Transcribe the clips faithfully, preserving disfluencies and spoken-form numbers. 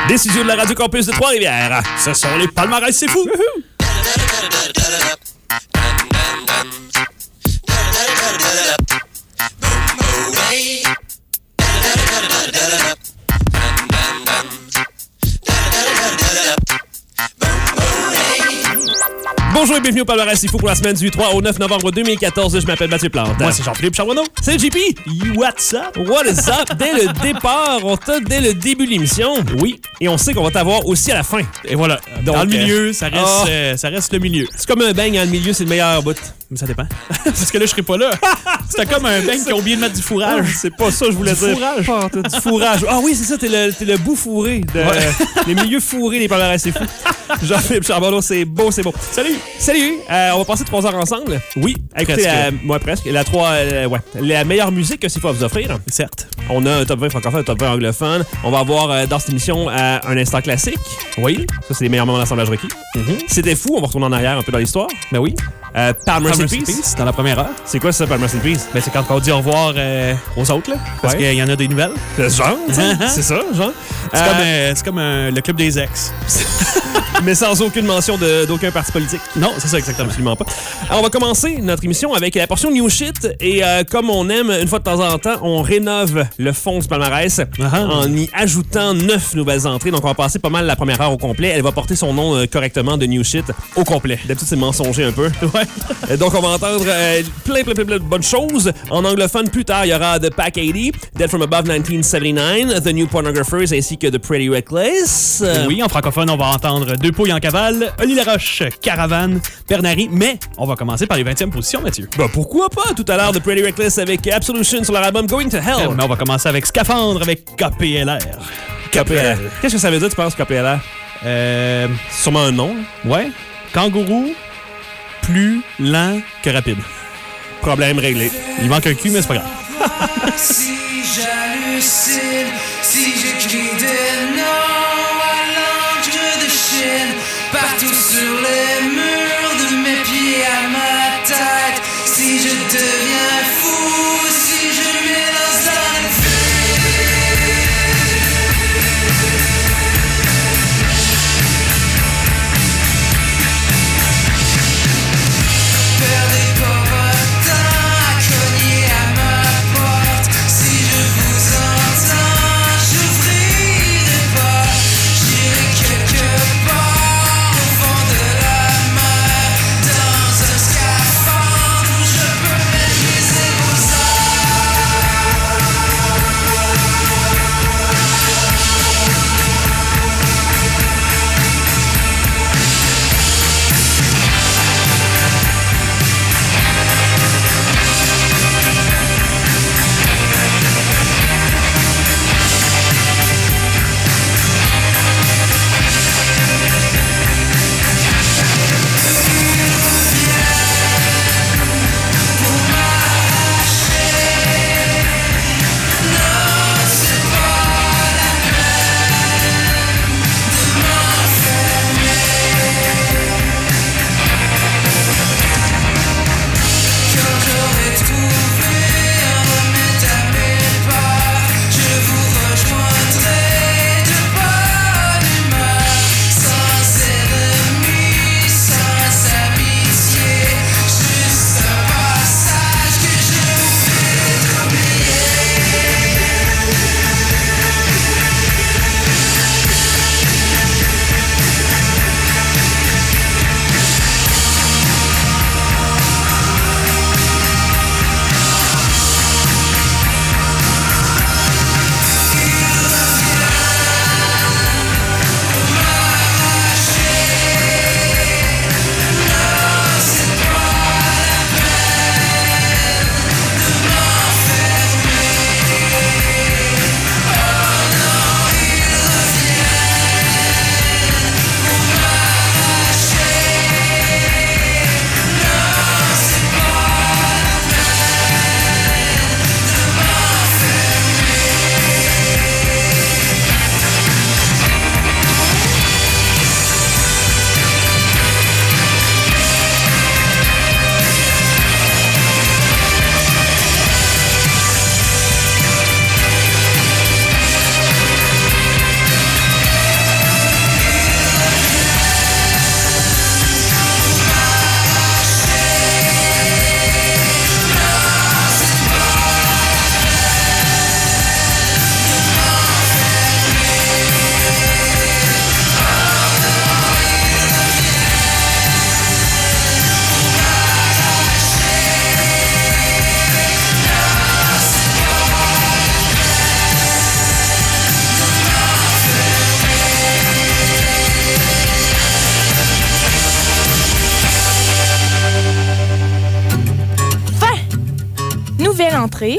Des studios de la Radio Campus de Trois-Rivières, ce sont les palmarès, c'est fou! Bonjour et bienvenue au palmarès c'est fou pour la semaine du trois au neuf novembre deux mille quatorze. Je m'appelle Mathieu Plante. Moi, c'est Jean-Philippe Charbonneau. C'est J P. What's up? What is up? Dès le départ, on t'a dès le début de l'émission. Oui. Et on sait qu'on va t'avoir aussi à la fin. Et voilà. Donc, dans le milieu, ça reste, oh. euh, ça reste le milieu. C'est comme un beigne dans le milieu, c'est le meilleur bout. Mais ça dépend. Parce que là, je serai pas là. C'était comme un beigne qui a oublié de mettre du fourrage. Oh, c'est pas ça que je voulais du dire. Fourrage. Oh, t'as du fourrage. Ah oui, c'est ça, t'es le, t'es le bout fourré. De, ouais. euh, les milieux fourrés des palmarès, c'est fou. Jean-Philippe Charbonneau, c'est beau, c'est beau. Salut. Salut. Euh, on va passer trois heures ensemble. Oui. Écoutez, euh, moi presque. La, trois, euh, ouais, la meilleure musique que c'est faut à vous offrir. Certes. On a un top vingt francophone, un top vingt anglophone. On va avoir euh, dans cette émission euh, un instant classique. Oui. Ça, c'est les meilleurs moments d'assemblage requis. Mm-hmm. C'était fou, on va retourner en arrière un peu dans l'histoire. Ben oui. Euh, Palmer's in Peace. Peace, dans la première heure. C'est quoi ça, Palmer's in Peace? Ben, c'est quand on dit au revoir euh, aux autres, là. Parce Ouais. qu'il y en a des nouvelles. C'est genre, c'est ça, genre. C'est Euh, comme, euh, c'est comme euh, le club des ex. mais sans aucune mention de, d'aucun parti politique. Non, c'est ça exactement. Absolument pas. Alors, on va commencer notre émission avec la portion New Shit. Et euh, comme on aime, une fois de temps en temps, on rénove le fond du palmarès Uh-huh. en y ajoutant neuf nouvelles entrées. Donc, on va passer pas mal la première heure au complet. Elle va porter son nom euh, correctement de New Shit au complet. D'habitude, c'est mensonger un peu. Ouais. Euh, Donc, on va entendre euh, plein, plein, plein, plein de bonnes choses. En anglophone, plus tard, il y aura The Pack eighty, Dead from Above nineteen seventy-nine, The New Pornographers ainsi que The Pretty Reckless. Euh, Oui, en francophone, on va entendre Deux Pouilles en cavale, Oli Laroche, Caravane, Bernary, mais on va commencer par les vingtième positions, Mathieu. Ben, pourquoi pas? Tout à l'heure, The Pretty Reckless avec Absolution sur leur album Going to Hell. Mais on va commencer avec Scaphandre, avec K P L R. K P L R. Qu'est-ce que ça veut dire, tu penses, K P L R? Euh, C'est sûrement un nom. ouais. Kangourou, plus lent que rapide. Problème réglé. Il manque un cul, mais c'est pas grave. Si j'hallucine, si je crie des noms à l'encre de Chine, partout sur les murs, de mes pieds à ma tête, si je deviens fou, si je m'élance dans le perdez pas votre temps à cogner à ma porte. Si je vous entends, j'ouvrirai pas. d'entrée.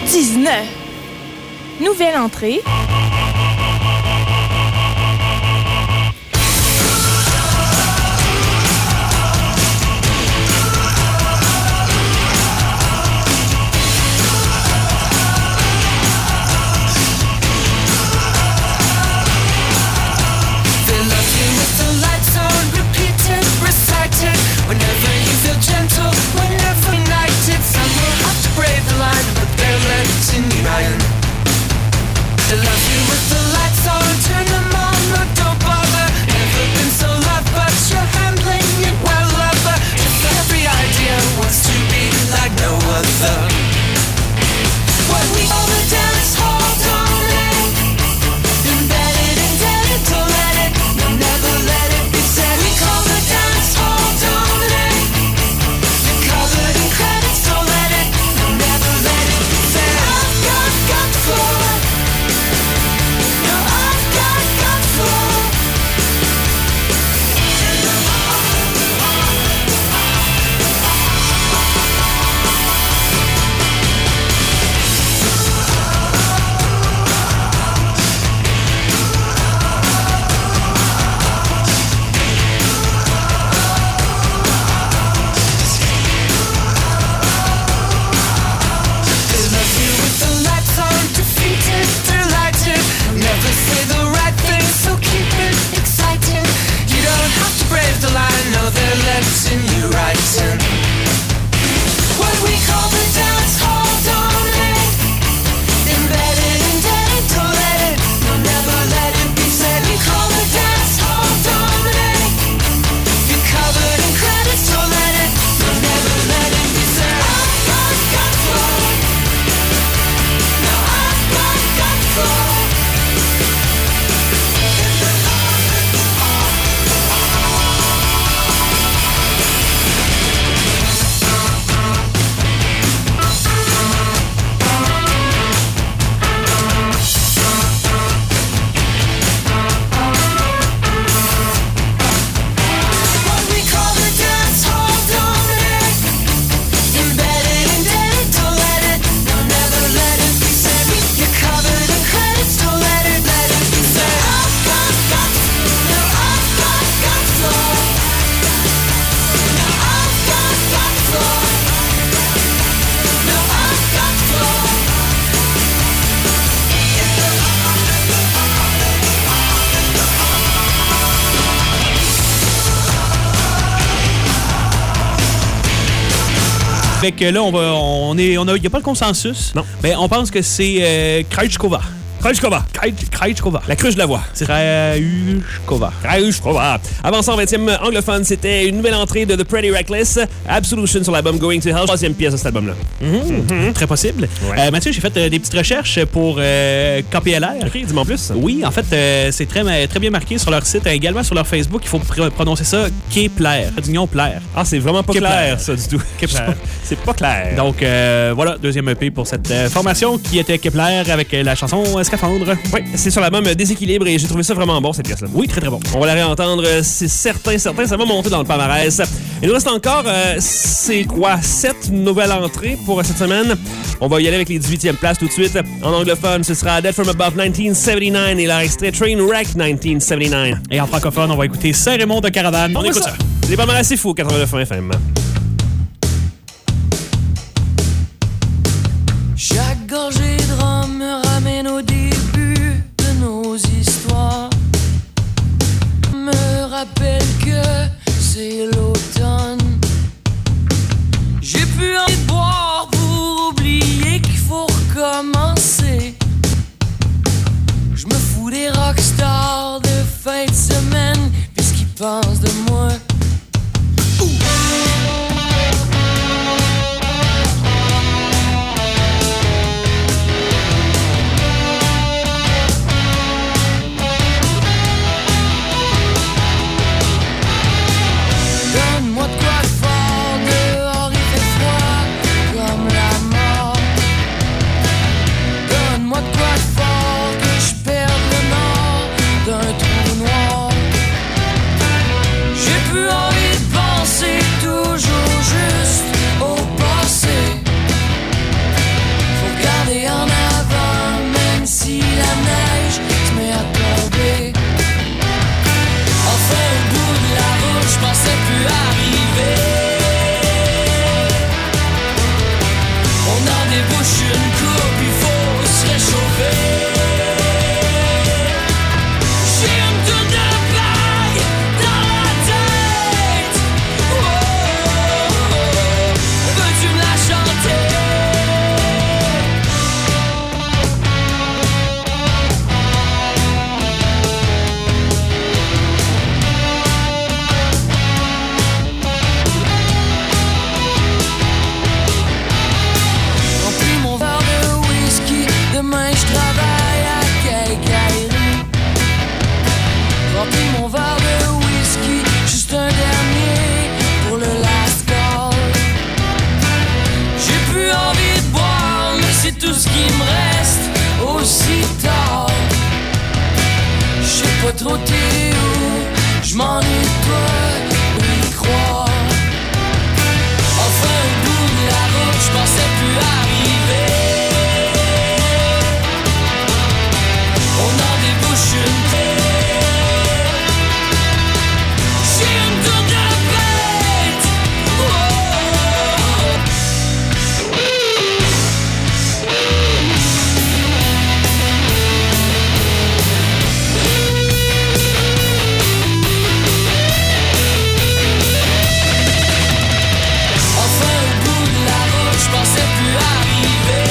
dix-neuf. Nouvelle entrée. Whenever you feel gentle, whenever united, some will have to brave the line, but they're letting you ride. They love you with the lights on, turn them on, but don't bother. Never been so loved, but you're handling it well, lover. Just every idea wants to be like no other. What we call the dance hall, don't let embedded, indebted, don't let it, no, never let it be said. We call the dance hall, don't covered in credits, don't let it, no, never let it be said. I've got, got the floor. No, I've got, got the floor. Never say the right thing, so keep it exciting. You don't have to brave the line, no, they're letting you right in. What we call the dance hall, don't let embedded, indebted, don't let it, no, never let it be said. We call the dance hall, don't let you're covered in credits, don't let it, no, never let it be said. I've got, got flow. No, I've got, got flow. Fait que là, on va, on est, on a, y a pas de consensus. Non. Mais on pense que c'est euh, Krajčkova. Krajčkova. Krajčkova. La cruche de la voix. Krajčkova. Krajčkova. Avançant en vingtième anglophone, c'était une nouvelle entrée de The Pretty Reckless, Absolution sur l'album Going to Hell, troisième pièce de cet album-là. Mm-hmm. Mm-hmm. Très possible. Ouais. Euh, Mathieu, j'ai fait euh, des petites recherches pour euh, K P L R. OK, dis-moi en plus. Oui, en fait, euh, c'est très, très bien marqué sur leur site, également sur leur Facebook. Il faut pr- prononcer ça Kepler. D'union Plaire. Ah, c'est vraiment pas Kepler. clair, ça, du tout. Kepler. C'est pas clair. Donc, euh, voilà, deuxième E P pour cette euh, formation qui était Kepler avec euh, la chanson euh, Scaphandre. Oui, c'est sur l'album Déséquilibre et j'ai trouvé ça vraiment bon, cette pièce-là. Oui, très très bon. On va la réentendre, c'est certain, certain, ça va monter dans le palmarès. Il nous reste encore, euh, c'est quoi, sept nouvelles entrées pour cette semaine. On va y aller avec les dix-huitième places tout de suite. En anglophone, ce sera Dead From Above dix-neuf soixante-dix-neuf et leur extrait Trainwreck dix-neuf soixante-dix-neuf. Et en francophone, on va écouter Saint-Raymond de Caravane. On, on écoute ça. ça. Les palmarès, c'est fou, quatre-vingt-neuf F M. Chaque gorgée de rhum me ramène au début de nos histoires. Me rappelle que c'est l'automne. J'ai plus envie de boire pour oublier qu'il faut recommencer. Je me fous des rockstars de fin de semaine, puisqu'ils pensent de moi. Ouh. bouche une coupe, il faut se réchauffer. J'ai une tour de paille dans la tête. Oh, oh, oh. Veux-tu me la chanter? Remplis mon verre de whisky, demain je travaille à quincaillerie. Remplis mon verre de whisky, juste un dernier pour le last call. J'ai plus envie de boire, mais c'est tout ce qui me reste aussi tard. Je sais pas trop t'es où, je m'ennuie de toi, pour y croire. Enfin au bout de la route, je pensais plus arriver. On en débouche une tête. J'ai une tour de bête. Oh, oh, oh. Enfin au bout de la route, je pensais plus arriver.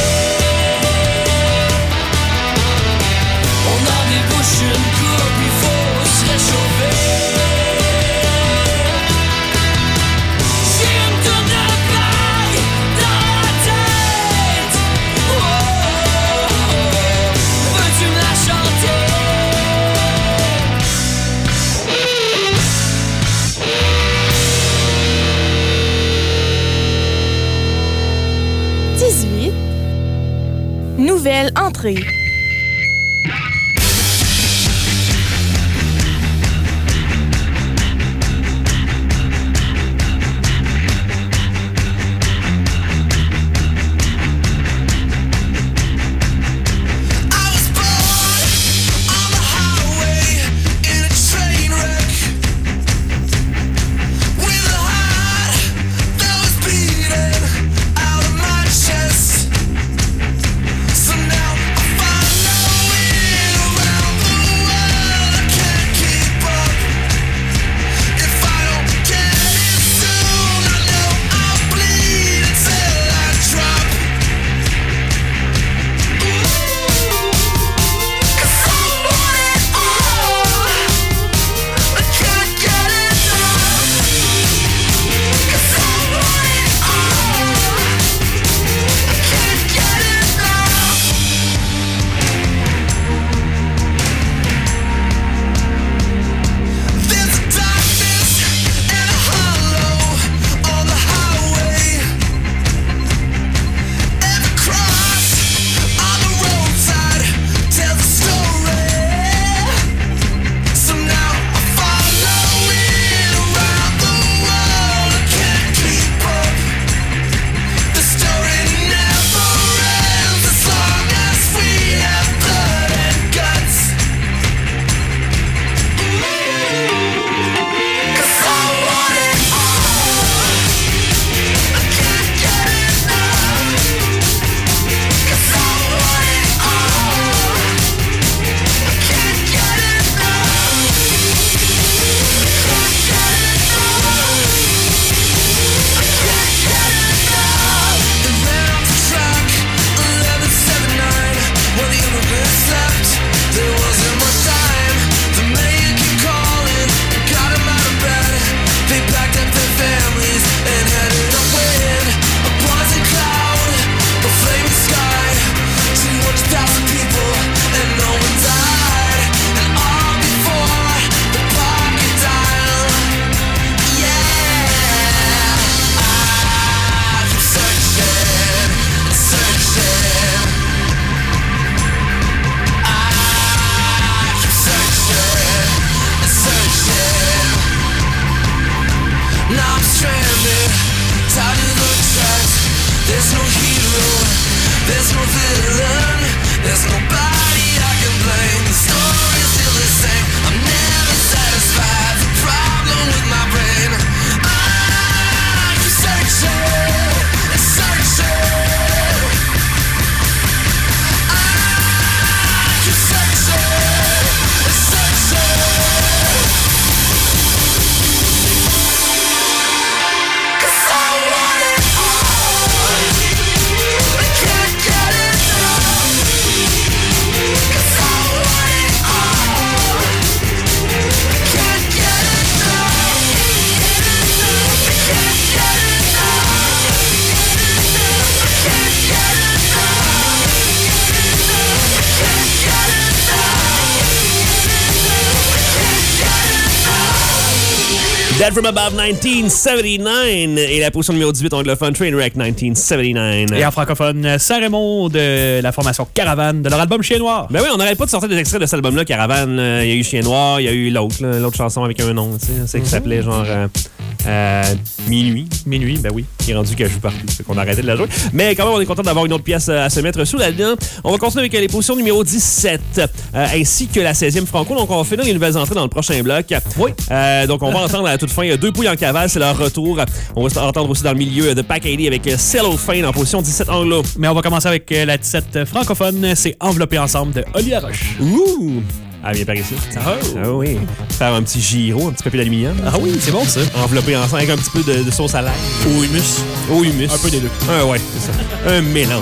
On en débouche une coupe, il faut se réchauffer. J'ai une tour de paille dans la tête. Oh, oh, oh. Veux-tu me la chanter? dix-huit. Nouvelle entrée. I was born on the highway in a train wreck with a heart that was beating out of my chest. So now I find Dead from Above dix-neuf soixante-dix-neuf et la position numéro dix-huit anglophone Trainwreck dix-neuf soixante-dix-neuf. Et en francophone, Saint-Raymond de la formation Caravane de leur album Chien Noir. Ben oui, on n'arrête pas de sortir des extraits de cet album-là, Caravane. Euh, Il y a eu Chien Noir, il y a eu l'autre, là, l'autre chanson avec un nom, tu sais, c'est qui s'appelait genre euh, euh, Minuit. Minuit, ben oui. Qui est rendu qu'elle joue partout, fait qu'on a arrêté de la jouer. Mais quand même, on est content d'avoir une autre pièce à se mettre sous la dent. On va continuer avec les positions numéro dix-sept, euh, ainsi que la seizième Franco. Donc, on va finir les nouvelles entrées dans le prochain bloc. Oui. Euh, donc, on va entendre à la toute fin Deux pouilles en cavale, c'est leur retour. On va entendre aussi dans le milieu de Pack eighty avec Cellophane en position dix-sept anglo. Mais on va commencer avec euh, la dix-sept francophone. C'est Enveloppé ensemble de Oli Laroche. Ouh! Ah, bien par ici. Oh. Ah oui. Faire un petit gyro, un petit papier d'aluminium. Ah oui, c'est bon ça. Enveloppé ensemble avec un petit peu de, de sauce à l'ail. Au humus. Au humus. Un peu des deux. Ah ouais, c'est ça. Un mélange.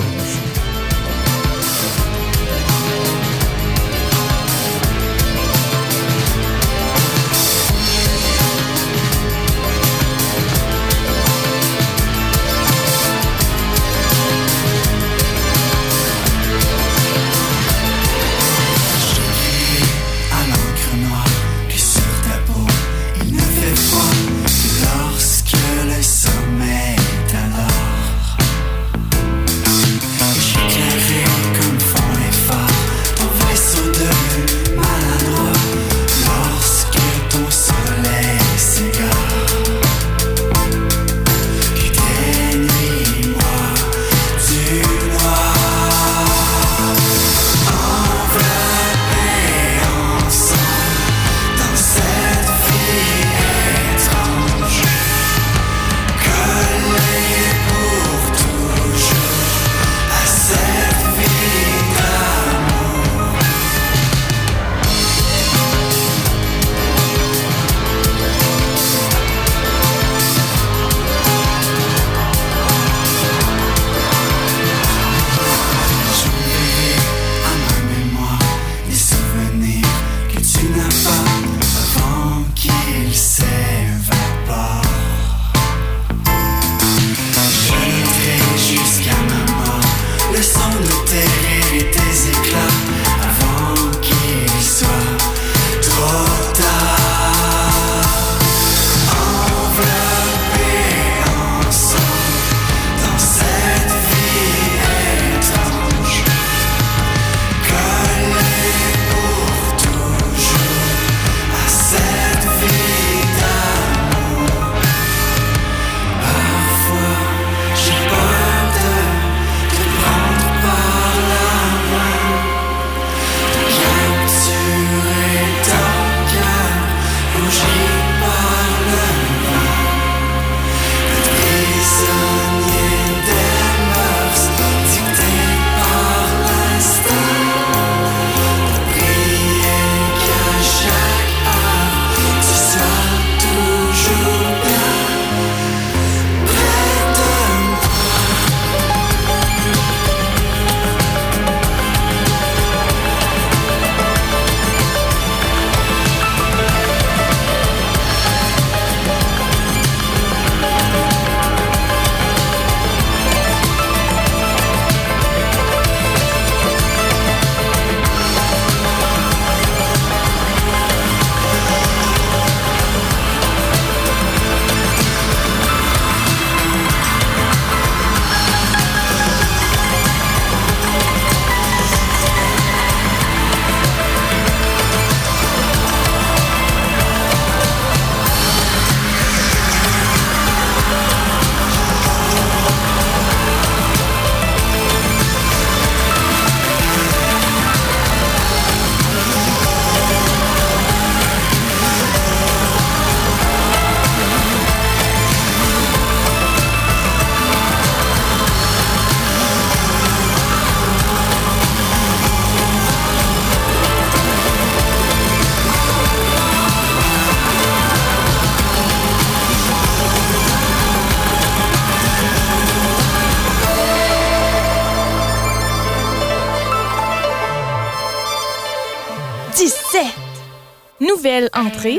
dix-sept. Nouvelle entrée.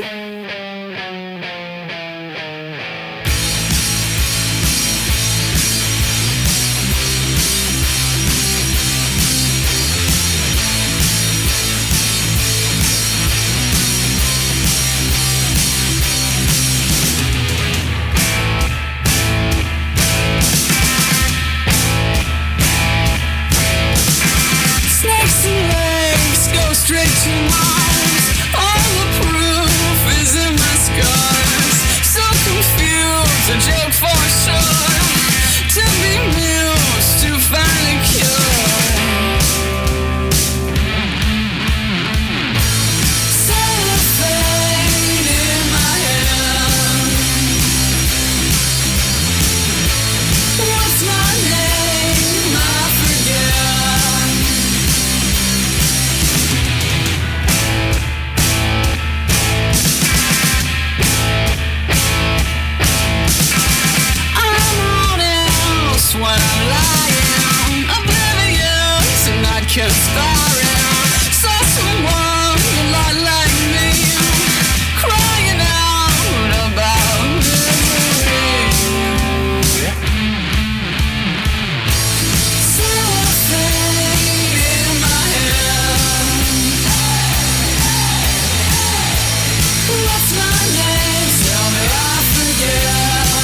conspiring. Saw someone a lot like me crying out about misery. Cellophane in my hand. What's my name? Tell me I forget.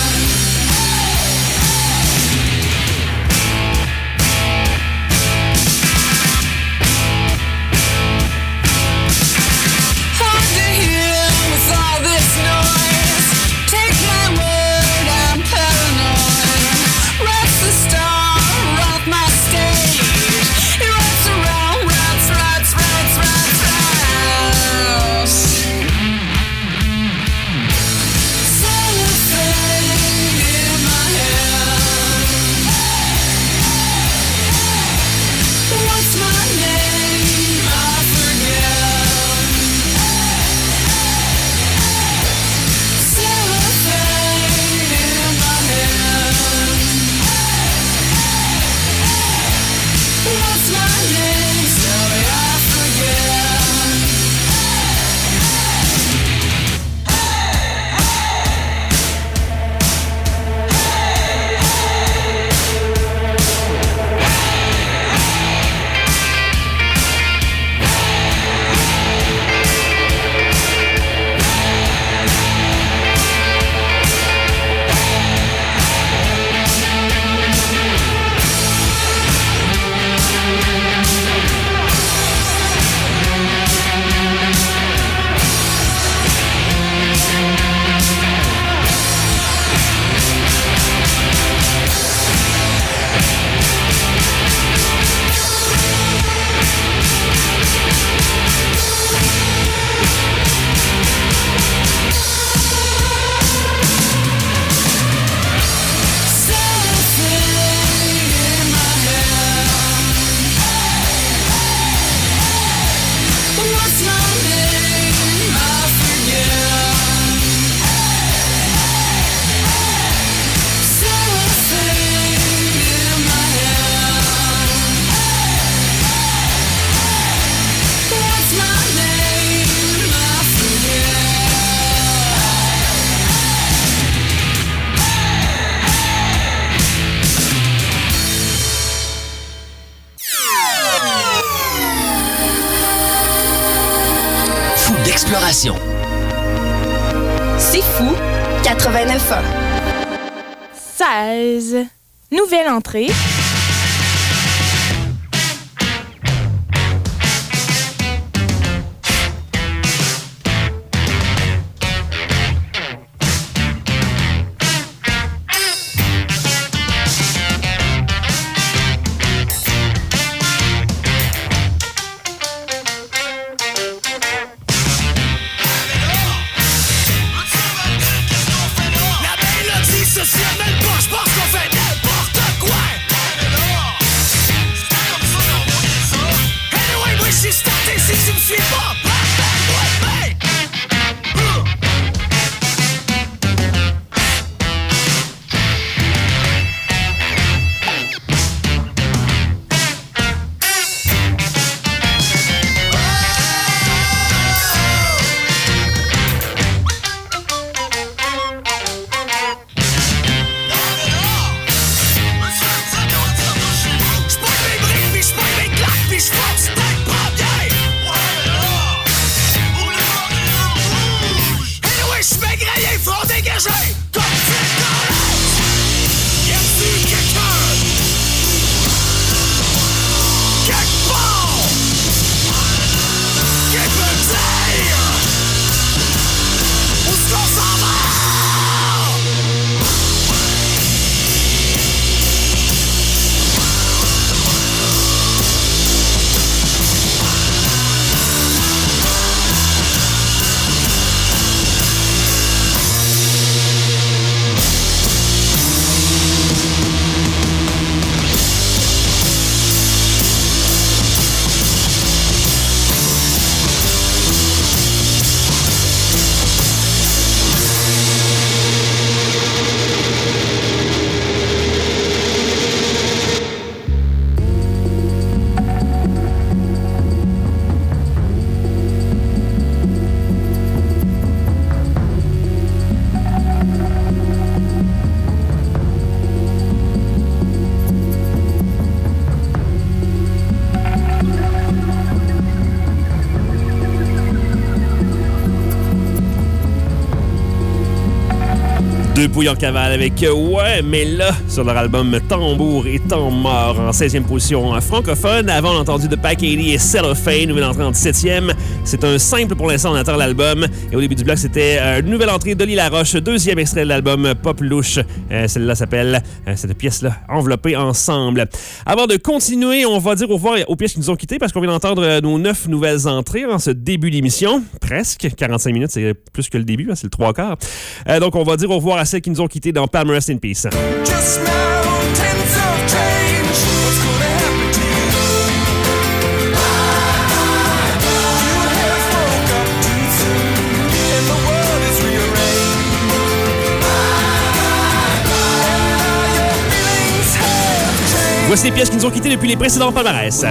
Exploration. C'est fou, quatre-vingt-neuf ans. seize. Nouvelle entrée. Sociale, même pas, je pense qu'on fait n'importe quoi. Deux pouilles en cavale avec euh, Ouais, mais là, sur leur album Tambour et Temps mort en seizième position francophone. Avant, on a entendu de Pac eighty et Cellophane, nouvelle entrée en dix-septième. C'est un simple pour l'instant, on attend l'album. Et au début du bloc, c'était euh, une nouvelle entrée d'Oli Laroche, deuxième extrait de l'album Pop Louche. Euh, celle-là s'appelle, euh, cette pièce-là, Enveloppée ensemble. Avant de continuer, on va dire au revoir aux pièces qui nous ont quittés parce qu'on vient d'entendre euh, nos neuf nouvelles entrées en ce début d'émission. Presque. quarante-cinq minutes, c'est plus que le début, hein, c'est le trois quarts. Euh, donc, on va dire au revoir à celles qui nous ont quittés dans Palm Rest in Peace. Just now, tense of change. What's gonna happen to you? You have woke up too soon, and the world is rearranged. And now your feelings have changed. Voici les pièces qui nous ont quittés depuis les précédents palmarès.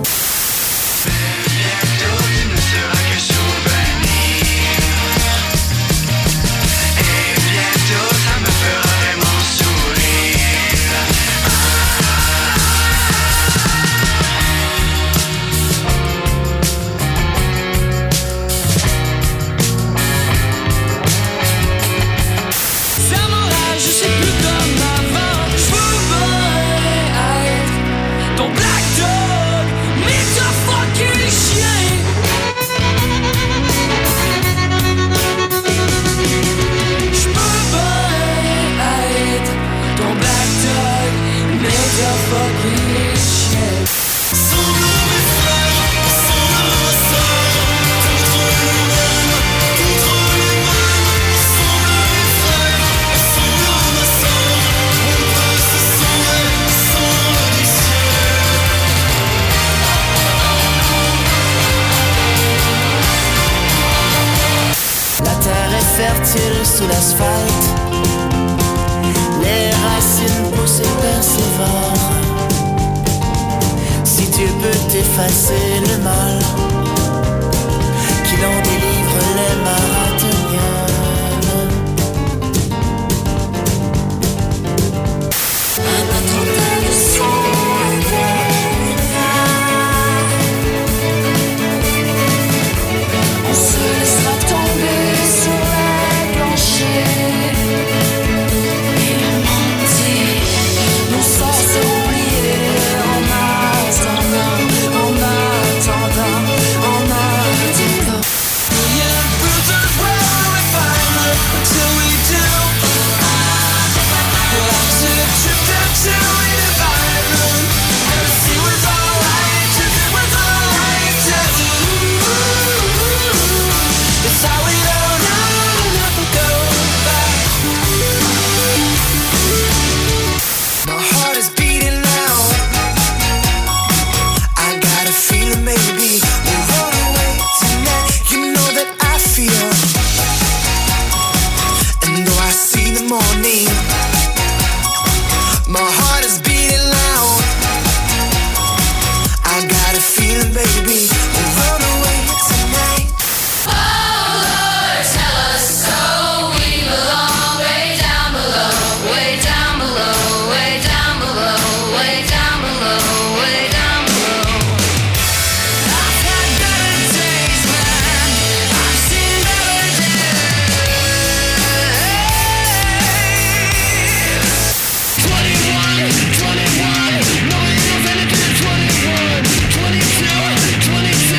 Fertile sous l'asphalte, les racines poussent et persévèrent. Si Dieu peut effacer le mal, qu'il en délivre les marathoniens. Un attentat de on se laissera tomber sur et mentir, nos sorts sont oubliés en attendant, en attendant, en attendant. Yeah, bruises will refine until we do. We'll have to trip until we divide them. And see what's alright, if it was alright, yeah. It's how we don't know, never go back. My heart is beating loud. I got a feeling maybe we'll run away tonight. You know that I feel. And though I see the morning, my heart is beating loud. I got a feeling, baby, we'll run away tonight. twenty-one, no, you're twenty-two, twenty-one, twenty-two, twenty-two.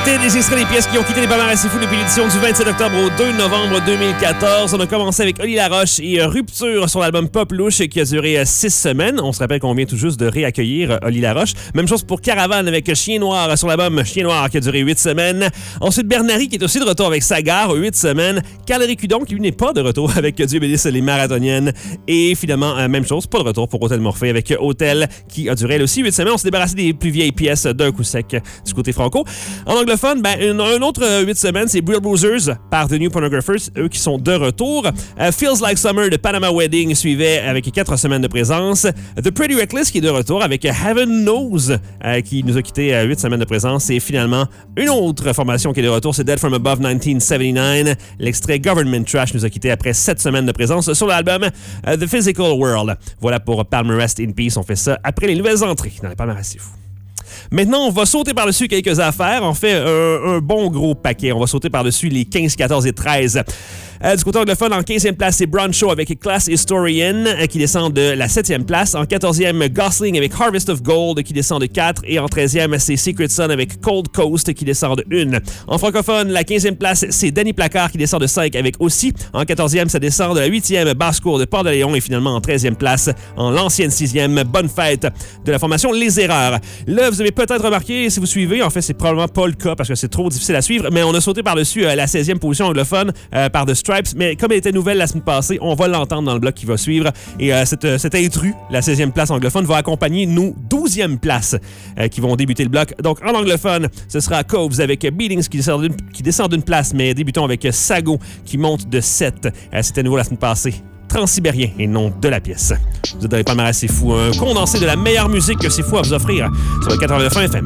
C'était des extraits des pièces qui ont quitté les palmarès C'est Fou depuis l'édition du vingt-sept octobre au deux novembre deux mille quatorze. On a commencé avec Oli Laroche et Rupture sur l'album Pop Louche qui a duré six semaines. On se rappelle qu'on vient tout juste de réaccueillir Oli Laroche. Même chose pour Caravane avec Chien Noir sur l'album Chien Noir qui a duré huit semaines. Ensuite, Bernary qui est aussi de retour avec Sagar, huit semaines. Carl Ricudon qui lui n'est pas de retour avec Dieu bénisse les marathoniennes. Et finalement, même chose, pas de retour pour Hôtel Morphée avec Hôtel qui a duré elle aussi huit semaines. On s'est débarrassé des plus vieilles pièces d'un coup sec du côté franco. En anglophone, ben, une, un autre huit semaines, c'est Brill Bruisers par The New Pornographers, eux qui sont de retour. Uh, Feels Like Summer de Panama Wedding suivait avec quatre semaines de présence. The Pretty Reckless qui est de retour avec Heaven Knows uh, qui nous a quitté à huit semaines de présence. Et finalement, une autre formation qui est de retour, c'est Dead From Above dix-neuf soixante-dix-neuf. L'extrait Government Trash nous a quitté après sept semaines de présence sur l'album uh, The Physical World. Voilà pour Palmer Rest in Peace. On fait ça après les nouvelles entrées dans les Palmarès C'est Fou. Maintenant, on va sauter par-dessus quelques affaires. On fait un, un bon gros paquet. On va sauter par-dessus les quinze, quatorze et treize. Euh, du côté anglophone, en quinzième place, c'est Brown Show avec Class Historian euh, qui descend de la septième place. En quatorzième, Gosling avec Harvest of Gold qui descend de quatre. Et en treizième, c'est Secret Sun avec Cold Coast qui descend de une. En francophone, la quinzième place, c'est Danny Placard qui descend de cinq avec Aussi. En quatorzième, ça descend de la huitième, Basse-Cour de Port-de-Léon. Et finalement, en treizième place, en l'ancienne sixième, Bonne Fête de la formation Les Erreurs. Là, vous avez peut-être remarqué, si vous suivez, en fait, c'est probablement pas le cas parce que c'est trop difficile à suivre, mais on a sauté par-dessus euh, la seizième position anglophone euh, par The Stripes. Mais comme elle était nouvelle la semaine passée, on va l'entendre dans le bloc qui va suivre. Et euh, cette, cette intrus, la seizième place anglophone, va accompagner nos douzième places euh, qui vont débuter le bloc. Donc, en anglophone, ce sera Coves avec Beatings qui descend d'une, qui descend d'une place, mais débutons avec Sago qui monte de sept. Euh, c'était nouveau la semaine passée. Transsibérien et non de la pièce. Vous êtes dans les Palmarès C'est Fou, un condensé de la meilleure musique que C'est Fou à vous offrir sur le quatre-vingt-neuf F M.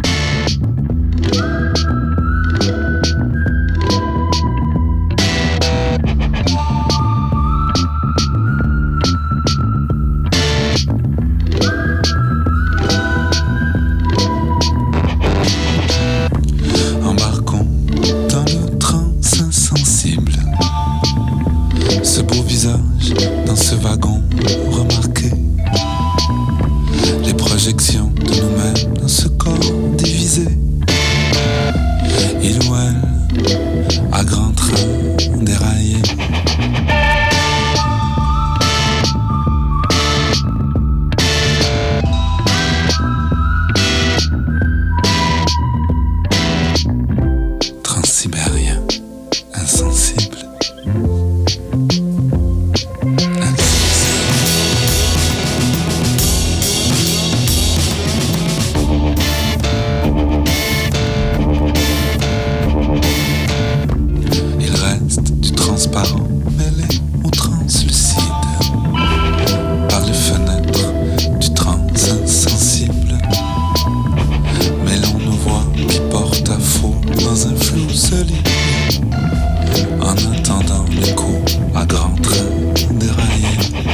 Embarquons dans le trance insensible. Ce beau visage dans ce wagon remarqué. Les projections de nous-mêmes dans ce corps divisé. Il ou elle, à grand train déraillé. Transsibérien, insensible. Transparent mêlé au translucide. Par les fenêtres du trans insensible, mêlons nos voix qui portent à faux dans un flou solide. En attendant l'écho à grand train déraillé.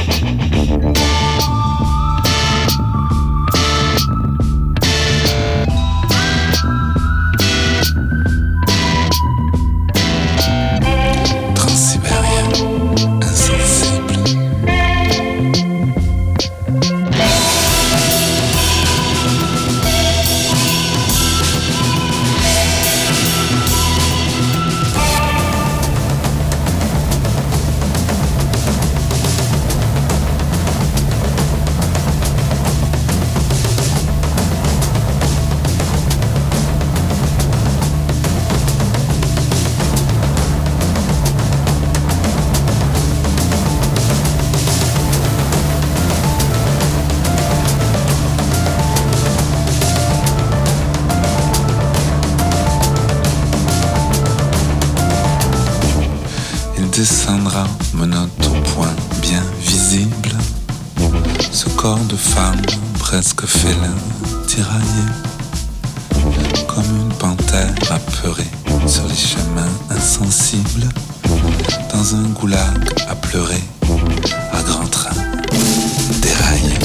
Descendra, menotte au point bien visible. Ce corps de femme presque félin, tiraillé. Comme une panthère apeurée sur les chemins insensibles. Dans un goulag à pleurer, à grand train, déraillé.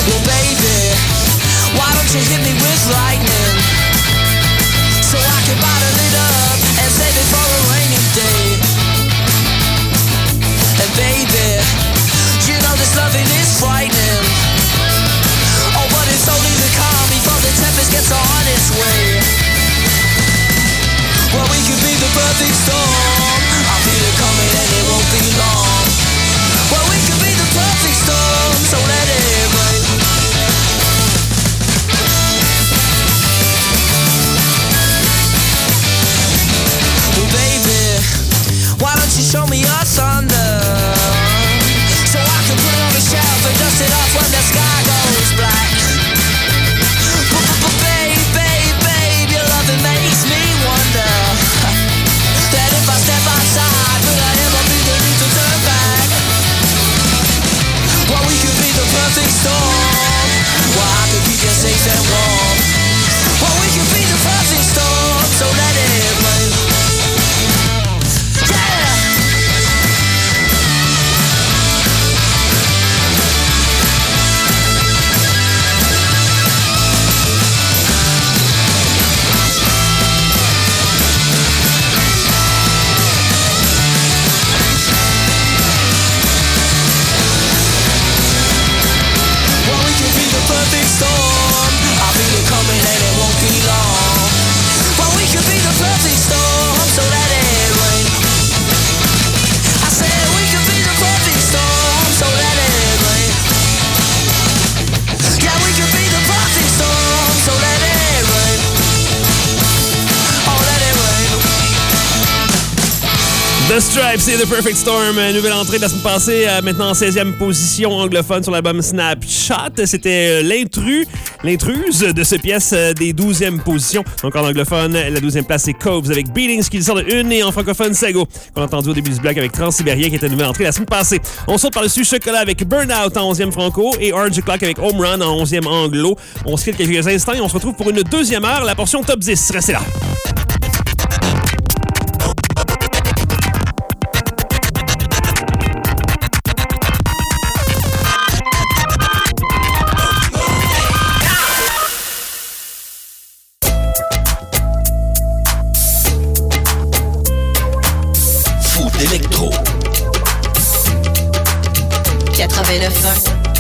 Well, baby, why don't you hit me with lightning so I can bottle it up and save it for a rainy day? And baby, you know this loving is frightening. Oh, but it's only the calm before the tempest gets on its way. Well, we could be the perfect storm. I feel it coming and it won't be long. Well, we could be the perfect storm, so let it rain. Well, baby, why don't you show me your thunder so I can put it on the shelf and dust it off when the sky goes black. Babe, babe, babe, your loving makes me wonder that if I step outside, will I ever be the need to turn back? Well, we could be the perfect storm. Well, I could keep you safe and warm. Well, we could be the perfect storm, so let it rain. Yeah! Perfect storm, I feel it coming and it won't be long. Well, we could be the perfect storm, so let it rain. I said we could be the perfect storm, so let it rain. Yeah, we could be the perfect storm, so let it rain. Oh, let it rain. The Stripes et The Perfect Storm, nouvelle entrée de la semaine passée, euh, maintenant en seizième position anglophone sur l'album Snapshot. C'était euh, l'intrus, l'intruse de cette pièce euh, des douzième positions. Donc en anglophone, la douzième place c'est Coves avec Beatings qui sort de une, et en francophone Sego qu'on a entendu au début du bloc avec Transsibérien qui était nouvelle entrée la semaine passée. On saute par-dessus Chocolat avec Burnout en onzième franco et Orange Clock avec Home Run en onzième anglo. On se quitte quelques instants et on se retrouve pour une deuxième heure, la portion top dix. Restez là. Électro quatre-vingt-neuf ans.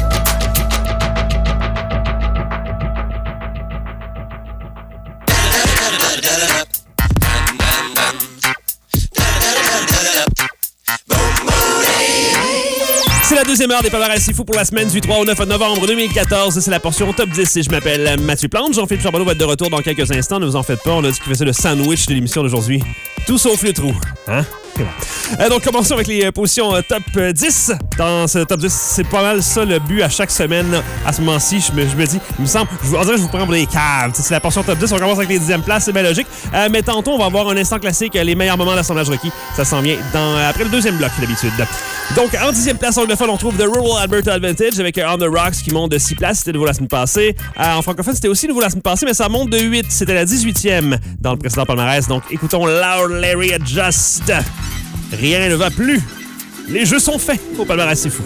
C'est la deuxième heure des palmarès C'est fou pour la semaine du trois au neuf novembre deux mille quatorze. C'est la portion top dix et je m'appelle Mathieu Plante. Jean-Philippe Charbonneau va être de retour dans quelques instants. Ne vous en faites pas, on a dit qu'il faisait le sandwich de l'émission d'aujourd'hui. Tout sauf le trou. Hein? Euh, donc, commençons avec les positions euh, top dix. Dans ce top dix, c'est pas mal ça le but à chaque semaine. À ce moment-ci, je me, je me dis, il me semble, je, on dirait que je vous prends pour des caves. C'est la portion top dix, on commence avec les dixièmes places, c'est bien logique. Euh, mais tantôt, on va avoir un instant classique, les meilleurs moments d'assemblage requis. Ça s'en vient dans, après le deuxième bloc, d'habitude. Donc, en dixième place anglophone, on trouve The Rural Alberta Advantage avec On the Rocks qui monte de six places. C'était nouveau la semaine passée. Euh, en francophone, c'était aussi nouveau la semaine passée, mais ça monte de huit. C'était la dix-huitième dans le précédent palmarès. Donc, écoutons Loud Larry Adjust. Rien ne va plus. Les jeux sont faits au palmarès C'est fou.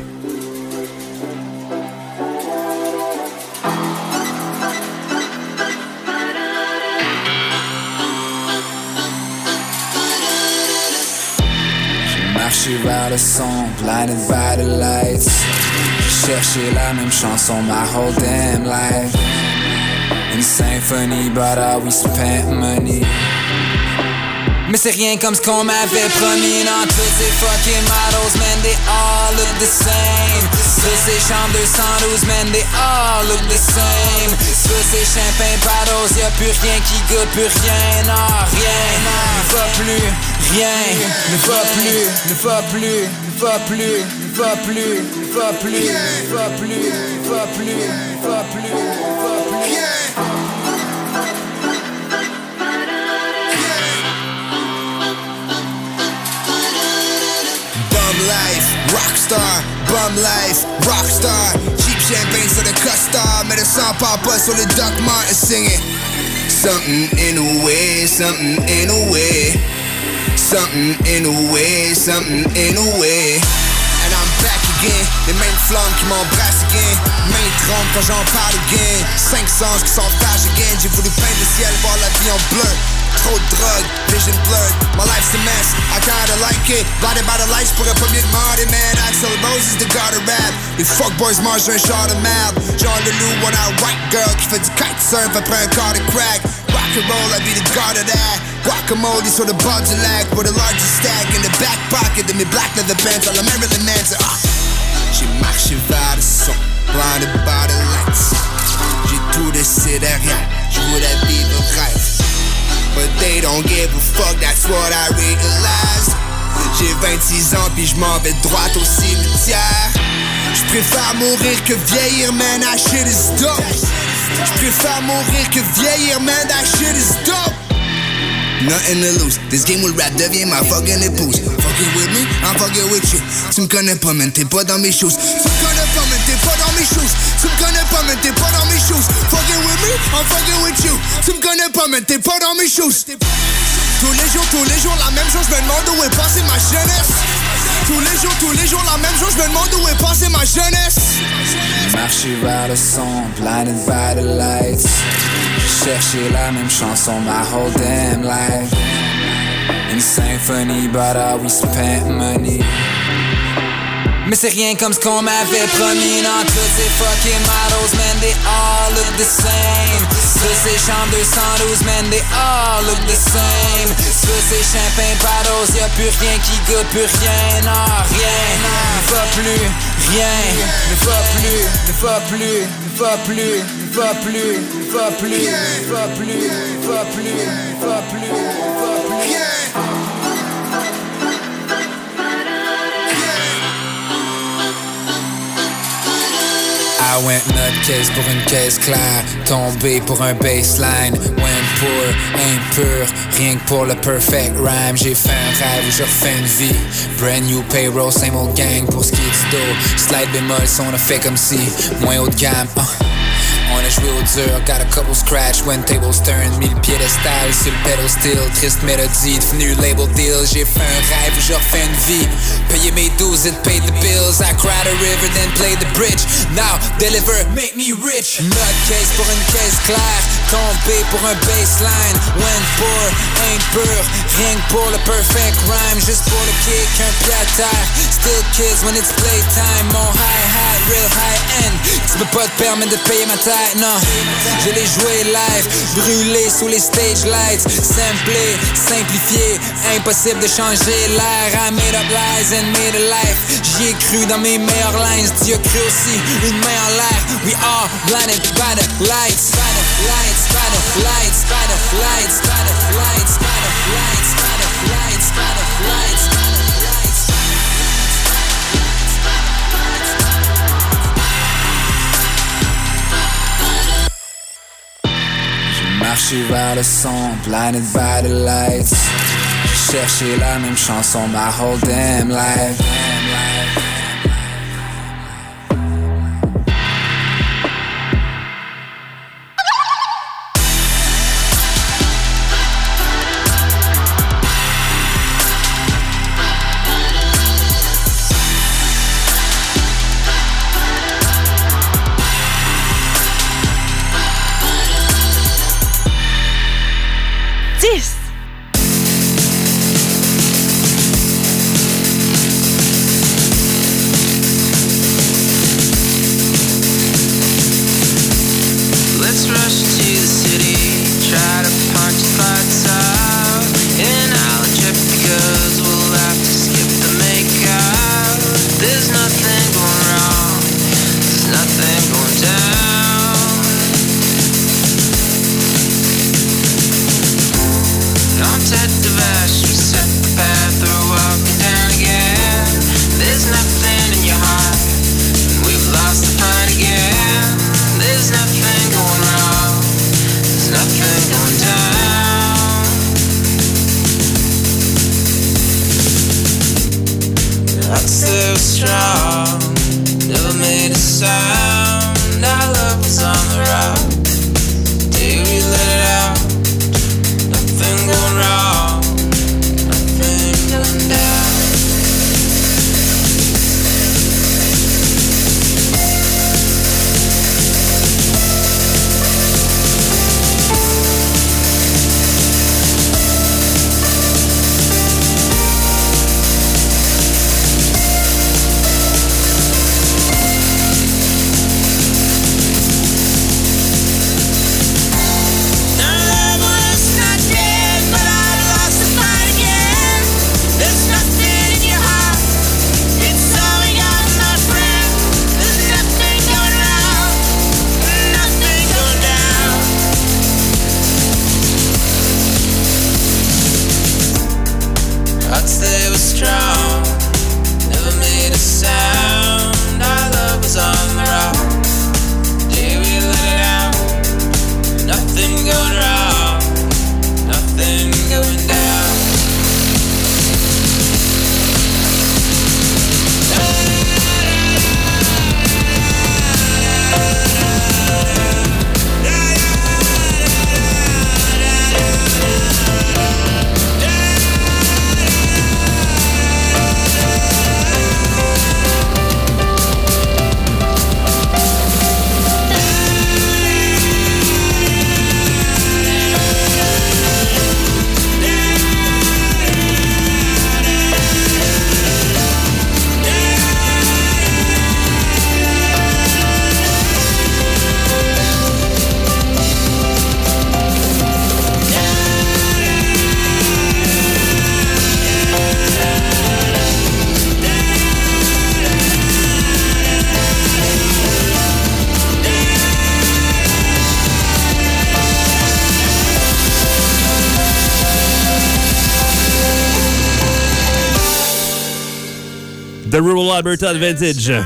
J'ai marché vers le son, blinded by the lights. J'ai cherché la même chanson my whole damn life. Une symphonie, but I we spent money. Mais c'est rien comme ce qu'on m'avait promis. Dans toutes ces fucking models, man, they all look the same. Sur ces chambres deux cent douze, man, they all look the same. Sur ces champagne bottles, y'a plus rien qui goûte, plus rien, non, rien. Ne va plus, rien, ne va plus, ne va plus, ne va plus, ne va plus, ne va plus, ne va plus, ne va plus, ne va plus, ne va plus. Life, rockstar, bum life, rockstar. Cheap champagne sur le costard, mais le sang part pas sur le Doc Martin singing. Something in a way, something in a way, something in a way, something in a way. And I'm back again, les mêmes flammes qui m'embrassent again. Main trompe quand j'en parle again. Cinq sens qui s'entagent again. J'ai voulu peindre le ciel, voir la vie en bleu. Trop de drogue, vision blurred. My life's a mess, I kinda like it. Blinded by the lights, pourrais pas mieux demander, man. Axl Rose is the god of rap. Les fuckboys mangent un char de merde. Jean Leloup, one out white girl qui fait du kitesurf après un quart de crack. Rock and roll, I be the god of that. Guacamole sur le bord du lac, with the largest stack in the back pocket de mes black leather pants à la Marilyn Manson. Ah. J'ai marché vers le son, blinded by the lights. J'ai tout laissé derrière, je voulais vivre le rêve. But they don't give a fuck, that's what I realized. J'ai vingt-six ans pis j'm'en vais droit au cimetière. J'préfère mourir que vieillir, man, that shit is dope. J'préfère mourir que vieillir, man, that shit is dope. Nothing to lose, this game will rap devient ma fucking épouse. Fucking with me, I'm fucking with you. Tu me connais pas, man, t'es pas dans mes shoes. Tu me connais pas, man, t'es pas dans mes shoes. Tu me connais pas, man, t'es pas dans mes shoes. Fucking with me, I'm fucking with you. Tu me connais pas, man, t'es pas dans mes shoes. Tous les jours, tous les jours, la même chose, je me demande où est passée ma jeunesse. Tous les jours, tous les jours, la même chose, je me demande où est passée ma jeunesse. Marcher vers le son, blinded by the lights. Chercher la même chanson my whole damn life. Une symphonie, but I we spent money. Mais c'est rien comme ce qu'on m'avait promis. Dans toutes ces fucking models, man, they all look the same. Sur ces chambres deux cent douze, man, they all look the same. Sur ces champagne bottles, y'a plus rien qui goûte, plus rien, non, rien. Ne va plus, rien, ne va plus, ne va plus, ne va plus, ne va plus, ne va plus, ne va plus, ne va plus, ne va plus, ne va plus. I went nutcase pour une caisse claire, tombé pour un baseline. Went pour, impur, rien que pour le perfect rhyme. J'ai fait un rêve où je refais une vie. Brand new payroll, same old gang pour ce qui est du dos. Slide bémol, si on a fait comme si, moins haut de gamme. Uh. On a joué au dur, got a couple scratch when tables turn. Mille piédestal sur le pedal steel. Triste mélodie, devenu label deal. J'ai fait un rêve où je refais une vie. Payer mes dues, it paid the bills. I cried a river, then played the bridge. Now, deliver, make me rich. Nutcase pour une caisse claire. Tombé pour un baseline. Went pour, ain't pur. Rien que pour le perfect rhyme. Juste pour le kick, un pied à terre. Still kids when it's playtime. Mon hi-hat, real high-end. Tu peux pas te permettre de payer ma taille. Non, je l'ai joué live, brûlé sous les stage lights. Simplé, simplifié, impossible de changer l'air. I made up lies and made a life. J'y ai cru dans mes meilleures lines. Dieu cru aussi, une main en l'air. We are blinded by the lights. By the lights, by the lights, by the lights, by the lights, by the lights, by the lights, by the lights. Marcher vers le son, blinded by the lights. Chercher la même chanson my whole damn life. Nothing going wrong, nothing going down. Rural Alberta Advantage. Never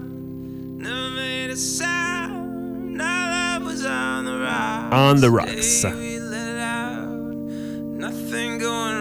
made a sound. Our love was on the rocks. On the rocks. We let it out. Nothing going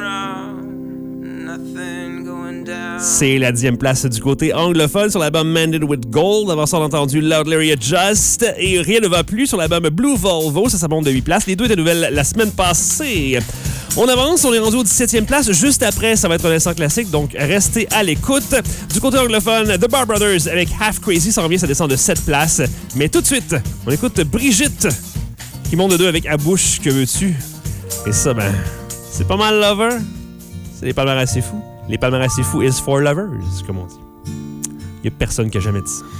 wrong. Nothing going down. C'est la dixième place du côté anglophone sur l'album Mended with Gold. Avant ça, on a entendu Loudly Adjust. Et rien ne va plus sur l'album Blue Volvo. Ça, ça monte de huit places. Les deux étaient nouvelles la semaine passée. On avance, on est rendu au dix-septième place. Juste après, ça va être un instant classique, donc restez à l'écoute. Du côté anglophone, The Bar Brothers avec Half Crazy, ça revient, ça descend de sept places. Mais tout de suite, on écoute Brigitte qui monte de deux avec À bouche, que veux-tu? Et ça, ben, c'est pas mal Lover. C'est les palmarès assez fous. Les palmarès assez fous is for lovers, comme on dit. Il y a personne qui a jamais dit ça.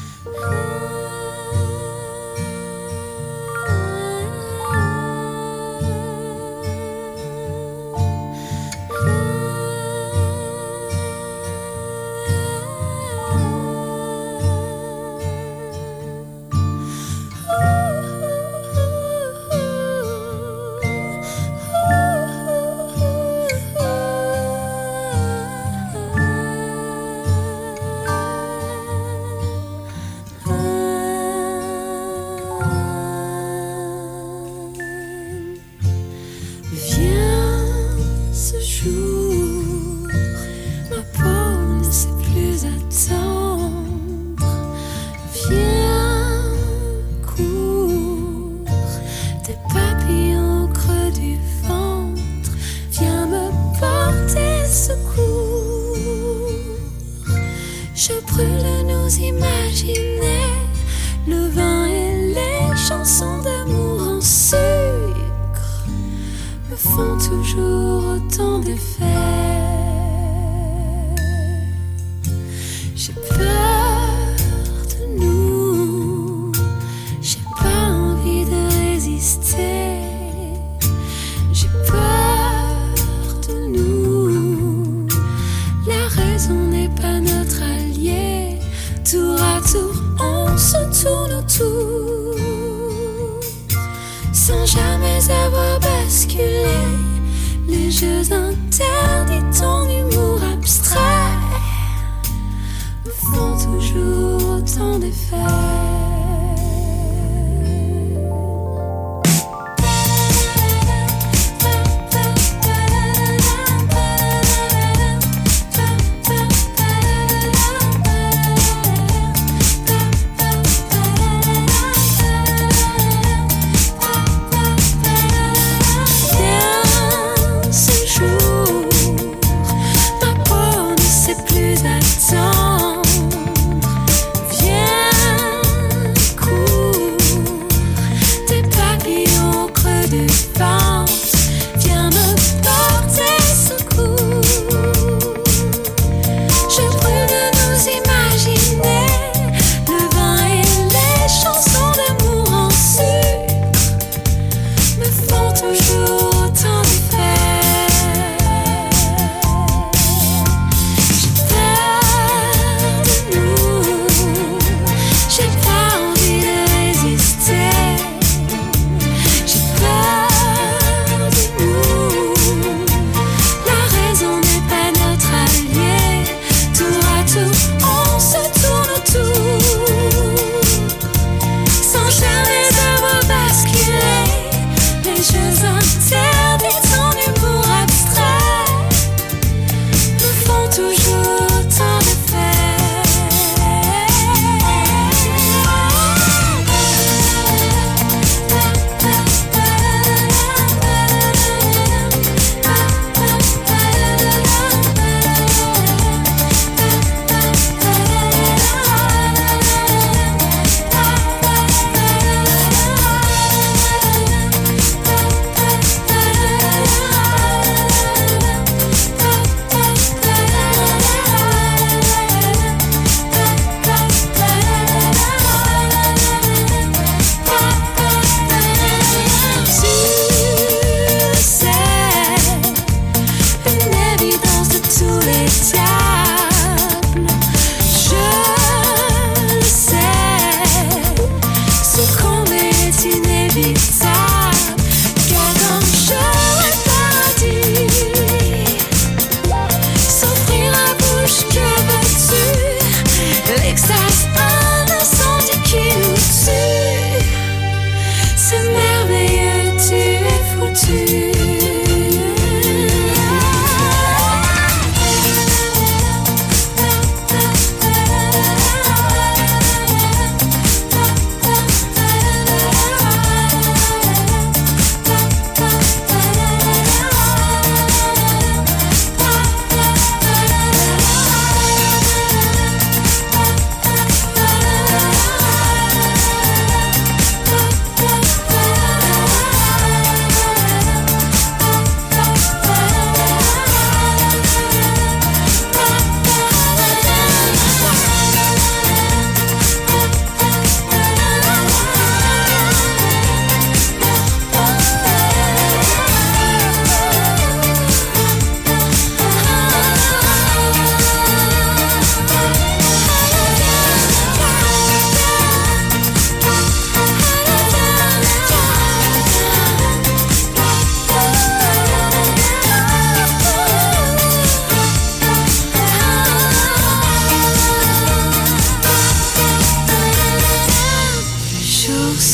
Plus attendre. Viens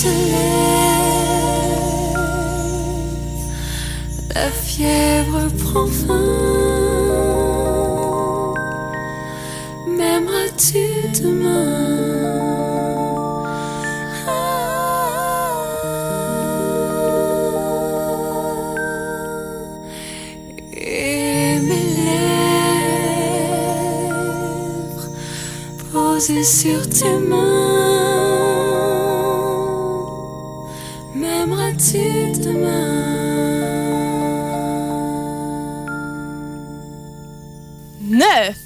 se lève, la fièvre prend fin. M'aimeras-tu demain? Et mes lèvres posées sur tes mains, m'aimeras-tu demain? Neuf.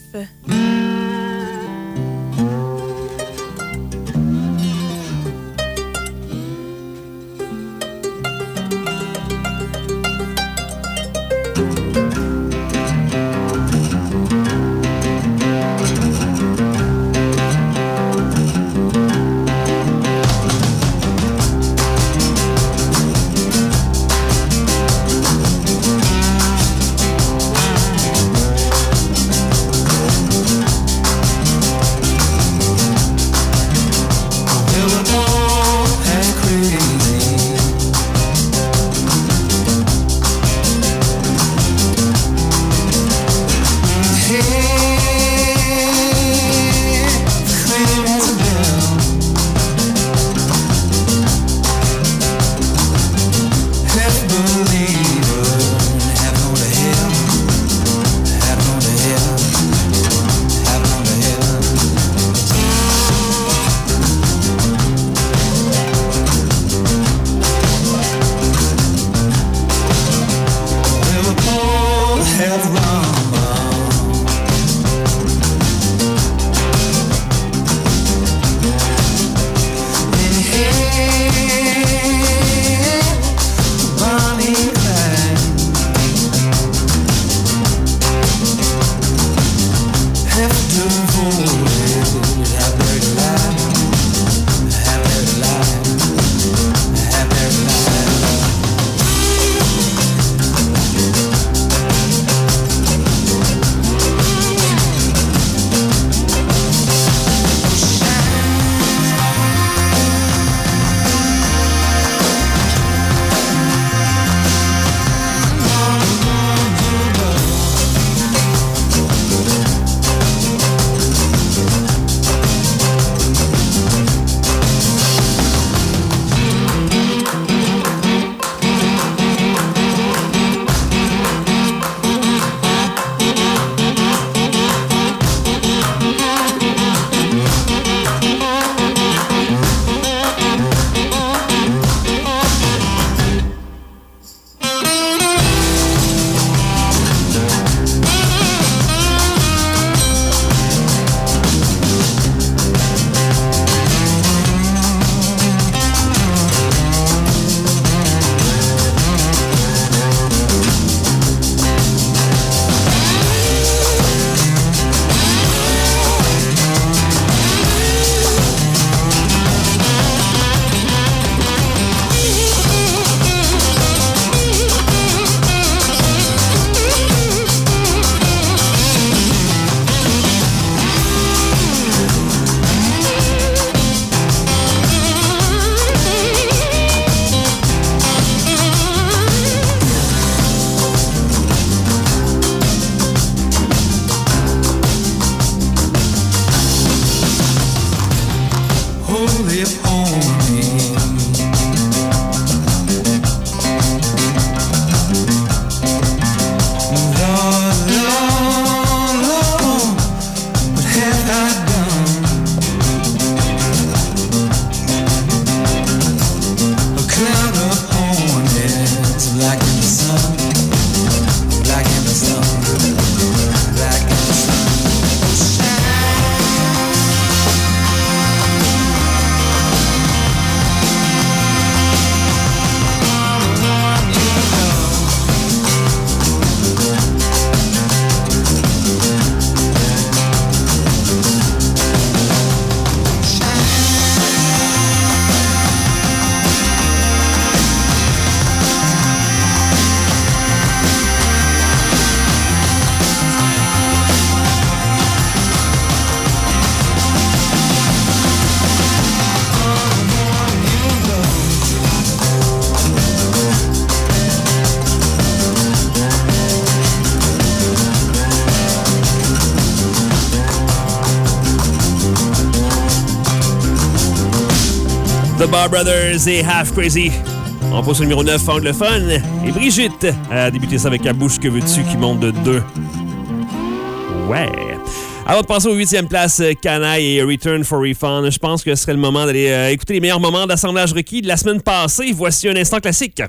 The Bar Brothers et Half Crazy. On passe au numéro neuf, anglophone. Et Brigitte a débuté ça avec La bouche que veux-tu qui monte de deux. Ouais. Avant de passer aux huitième place, Canaille et Return for Refund, je pense que ce serait le moment d'aller euh, écouter les meilleurs moments d'assemblage requis de la semaine passée. Voici un instant classique.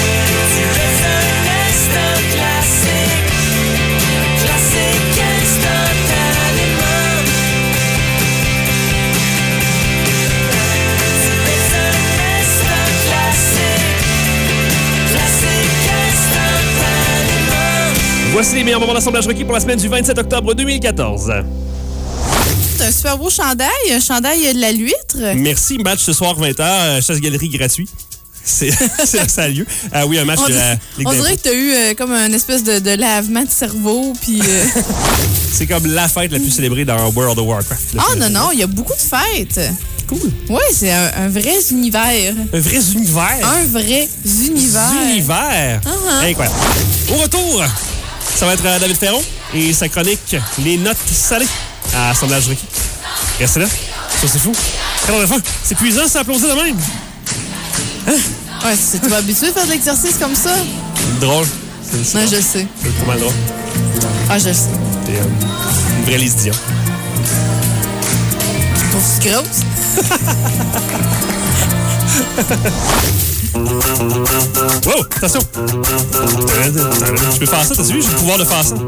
Voici les meilleurs moments d'assemblage requis pour la semaine du vingt-sept octobre deux mille quatorze. C'est un super beau chandail, un chandail de la Luître. Merci. Match ce soir vingt heures, chasse-galerie gratuit. C'est là que ça a lieu. Ah oui, un match on de la Ligue On d'impro. dirait que tu as eu euh, comme un espèce de, de lavement de cerveau. Puis. Euh... C'est comme la fête la plus célébrée dans World of Warcraft. Ah oh, non, non, il y a beaucoup de fêtes. Cool. Oui, c'est un, un vrai univers. Un vrai univers. Un vrai univers. Univers. Uh-huh. Incroyable. Au retour, ça va être David Ferron et sa chronique Les notes salées à Assemblage requis. Restez là. Ça, c'est fou. C'est puissant, ça applaudit de même. Hein? Ouais, c'est trop habitué de faire de l'exercice comme ça. Drôle. C'est non, je le sais. C'est trop mal drôle. Ah, je le sais. C'est euh, une vraie Lise Dion. Trouves-tu grosse? Wow, attention! Je peux faire ça, t'as vu? J'ai le pouvoir de faire ça.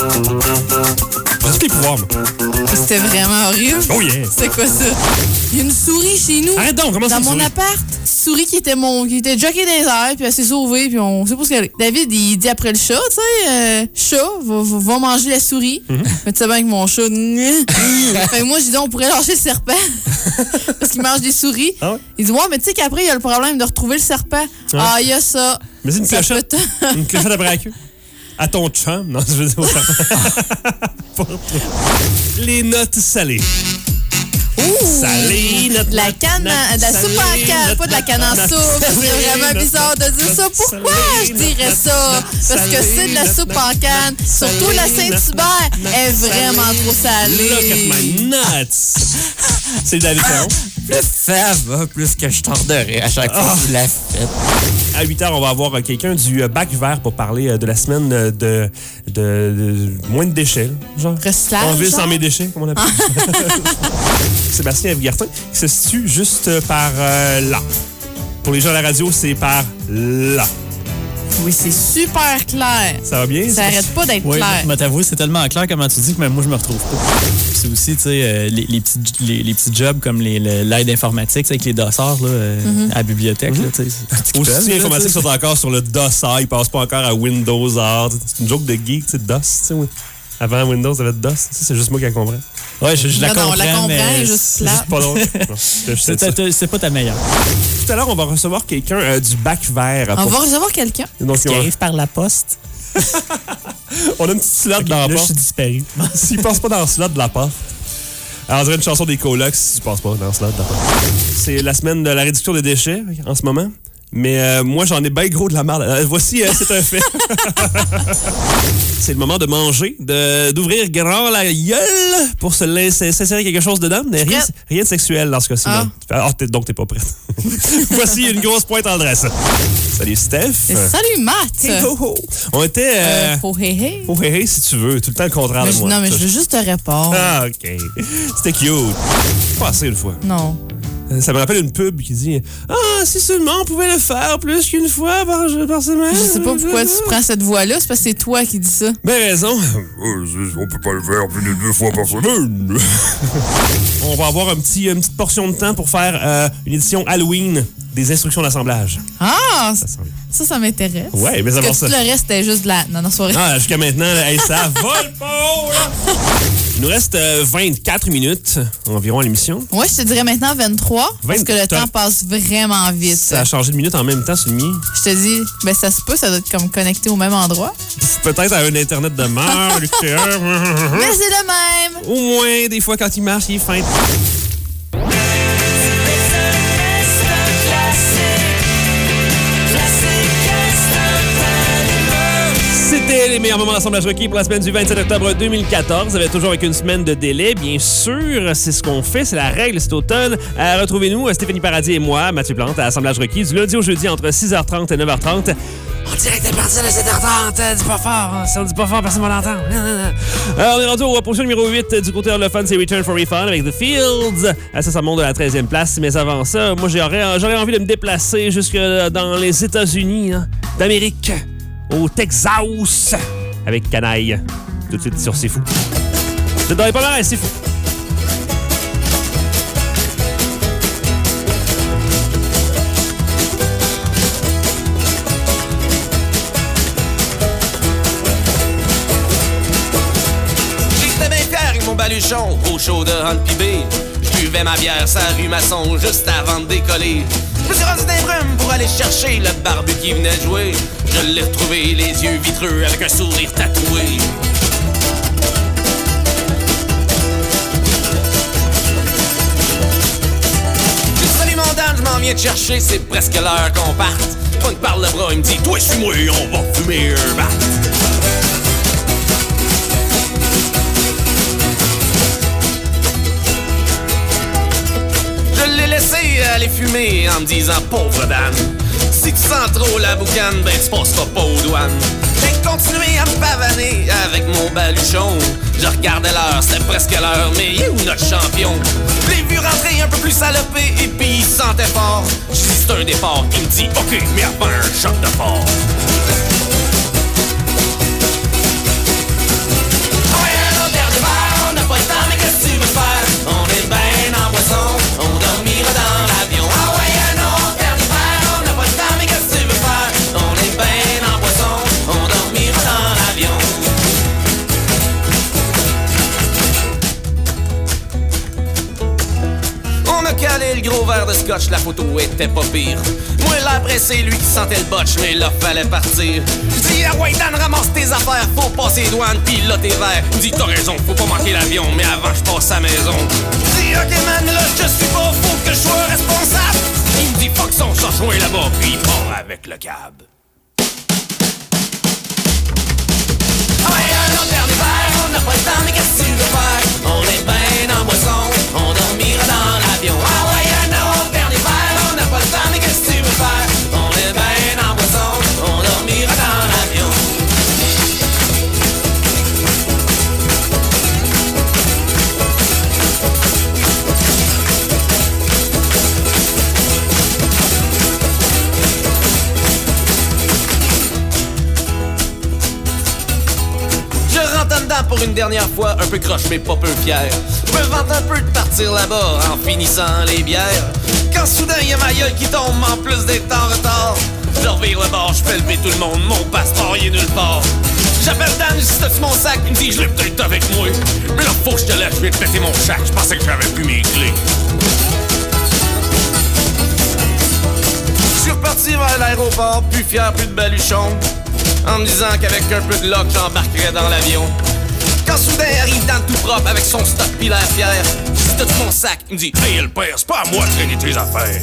J'ai tous les pouvoirs, moi. C'était vraiment horrible. Oh yeah! C'est quoi ça? Il y a une souris chez nous. Arrête donc, comment ça? Dans mon souris? Appart. Souris qui était mon, qui était jockey dans les airs, puis elle s'est sauvée, puis on sait pas ce qu'elle est. David, il dit après le chat, tu sais, euh, chat, va, va, va manger la souris. Mm-hmm. Mais tu sais bien que mon chat. Fait que moi, je dis, on pourrait lâcher le serpent. Parce qu'il mange des souris. Ah ouais? Il dit, ouais, mais tu sais qu'après, il y a le problème de retrouver le serpent. Ouais. Ah, il y a ça. Mais c'est une ça clochette. Une clochette après la queue. À ton chum. Non, je veux dire au serpent. Les notes salées. Ouh! Salée, notre de la canne, de la soupe en canne, pas de la canne en soupe. C'est vraiment bizarre de dire ça. Pourquoi je dirais ça? Parce que c'est de la soupe en canne. Surtout la Saint-Hubert est vraiment trop salée. Look at my nuts! C'est David Ferron. Plus ça va, plus que je torderai à chaque fois que vous la faites. À huit heures, on va avoir quelqu'un du bac vert pour parler de la semaine de, de, de moins de déchets. Genre. Recyclage. On vit sans mes déchets, comme on appelle ça. Sébastien Evgertin, qui se situe juste par euh, là. Pour les gens à la radio, c'est par là. Oui, c'est super clair. Ça va bien? Ça arrête pas d'être oui, clair. Mais t'avouer, c'est tellement clair comment tu dis que même moi, je me retrouve pas. C'est aussi, tu sais, euh, les, les, petits, les, les petits jobs comme les, le, l'aide informatique avec les dossards là, euh, mm-hmm. à la bibliothèque. Mm-hmm. Là, aussi, les informatiques sont encore sur le DOS. Ils passent pas encore à Windows. C'est une joke de geek, tu sais, DOS. Tu sais, oui. Avant Windows, ça avait DOS. Ça, c'est juste moi qui la comprends. Ouais, je, je la non, comprends. Non, on la comprend, mais juste c'est juste pas drôle. Non, c'est, c'est, c'est pas ta meilleure. Tout à l'heure, on va recevoir quelqu'un euh, du bac vert. On pour... va recevoir quelqu'un. Donc, qui on... arrive par la poste. On a une petite slot dans la porte. Je suis disparu. S'il passe pas dans le slot de la porte. Alors, on dirait une chanson des colocs si tu passes pas dans le slot de la porte. C'est la semaine de la réduction des déchets en ce moment. Mais euh, moi, j'en ai bien gros de la merde. Euh, voici, euh, c'est un fait. C'est le moment de manger, de, d'ouvrir grand la gueule pour se laisser s'insérer quelque chose dedans. Mais rien, rien de sexuel dans ce cas-ci. Ah. Ah, t'es, donc, t'es pas prête. Voici une grosse pointe en dresse. Salut, Steph. Et salut, Matt. Hey, ho, ho. On était... Euh, oh, hey, hey. Oh, hey, hey, si tu veux. Tout le temps le contraire mais de moi. Non, mais je veux juste te répondre. Ah, OK. C'était cute. Pas assez une fois. Non. Ça me rappelle une pub qui dit « Ah, si seulement on pouvait le faire plus qu'une fois par, par semaine. » Je sais pas pourquoi tu prends cette voix-là, c'est parce que c'est toi qui dis ça. Ben raison. On peut pas le faire plus de deux fois par semaine. On va avoir un petit, une petite portion de temps pour faire euh, une édition Halloween des instructions d'assemblage. Ah! Ça, ça, ça m'intéresse. Ouais, mais ça va ça. Tout le reste, c'était juste de la... Non, non, soirée. Ah, jusqu'à maintenant, là, hey, ça vole pas, là! Il nous reste euh, vingt-quatre minutes environ à l'émission. Ouais, je te dirais maintenant vingt-trois, vingt... parce que le temps passe vraiment vite. Ça a changé de minute en même temps sur le mien. Je te dis, ben ça se peut, ça doit être comme connecté au même endroit. Peut-être à un Internet de mort. Mais c'est le même! Au moins, des fois, quand il marche, il est fin. C'était les meilleurs dernier moment d'assemblage requis pour la semaine du vingt-sept octobre deux mille quatorze. Avec toujours avec une semaine de délai, bien sûr. C'est ce qu'on fait, c'est la règle cet automne. Euh, Retrouvez-nous, Stéphanie Paradis et moi, Mathieu Plante, à Assemblage requis, du lundi au jeudi entre six heures trente et neuf heures trente. En direct à partir de sept heures trente. Euh, dis pas fort. Hein. Si on dit pas fort, personne ne va l'entendre. Euh, on est rendu au position numéro huit du côté anglophone, c'est Return for Refund avec The Fields. Euh, ça, ça monte de la treizième place. Mais avant ça, moi, j'aurais, j'aurais envie de me déplacer jusque dans les États-Unis hein, d'Amérique, au Texas, avec Canaille. Tout de suite sur C'est Fou. C'est dans les pas mal, C'est Fou. Baluchon au show de Hunt P B. Je buvais ma bière sa rue Masson juste avant de décoller. Je me suis rendu d'un brume pour aller chercher le barbu qui venait de jouer. Je l'ai retrouvé les yeux vitreux avec un sourire tatoué. J'ai salué mon Dan, je m'en viens de chercher, c'est presque l'heure qu'on parte. Punk par le bras, il me dit toi suis-moi, on va fumer un bat. Je l'ai laissé aller fumer en me disant pauvre Dan, si tu sens trop la boucane, ben tu passeras pas aux douanes. J'ai continué à me pavaner avec mon baluchon. Je regardais l'heure, c'était presque l'heure, mais il est où notre champion? Je l'ai vu rentrer un peu plus salopé et puis il sentait fort. Je dis c'est un départ, il me dit ok, mais avant un choc de fort. Ouais, un autre dernier verre, on n'a pas le temps, mais qu'est-ce que tu veux faire? On est ben en boisson, on dormira dans l'avion. Ah ouais, un autre dernier verre, on n'a pas le temps, mais qu'est-ce que tu veux faire? On est ben en boisson, on dormira dans l'avion. On a calé le gros verre de scotch, la photo était pas pire. Moi l'après c'est lui qui sentait le botch, mais là fallait partir. Je dis ah ouais Dan, ramasse tes affaires, faut passer les douanes, pis là t'es vert. Il me dit t'as raison, faut pas manquer l'avion, mais avant je passe à la maison. Je dis ok man, là je suis pas, faut que je sois responsable. Il me dit fuck son change là-bas, puis il part avec le cab. Ah ouais, un autre dernier verre, on n'a pas le temps, mais qu'est-ce que tu veux faire? On est ben en boisson, on dormira dans l'avion. Ah ouais, un autre dernier verre, on n'a pas le temps, mais qu'est-ce que tu veux faire? On est ben en boisson, on dormira dans l'avion. Je rentre en dedans pour une dernière fois, un peu croche mais pas peu fier. Je me vante un peu de partir là-bas en finissant les bières. Quand soudain y'a ma gueule qui tombe en plus d'être en retard. Je revire le bord, je fais lever tout le monde, mon passeport il est nulle part. J'appelle Dan, je dis t'as-tu mon sac? Il me dit je l'ai peut-être avec moi. Mais là faut que je te laisse, je viens de péter mon sac, je pensais que j'avais plus mes clés. Je suis reparti vers l'aéroport, plus fier, plus de baluchon. En me disant qu'avec un peu de luck, j'embarquerais dans l'avion. Quand soudain arrive Dan tout propre avec son stock pis l'air fier. Je dis t'as-tu mon sac? Il me dit hey le père, c'est pas à moi de traîner tes affaires.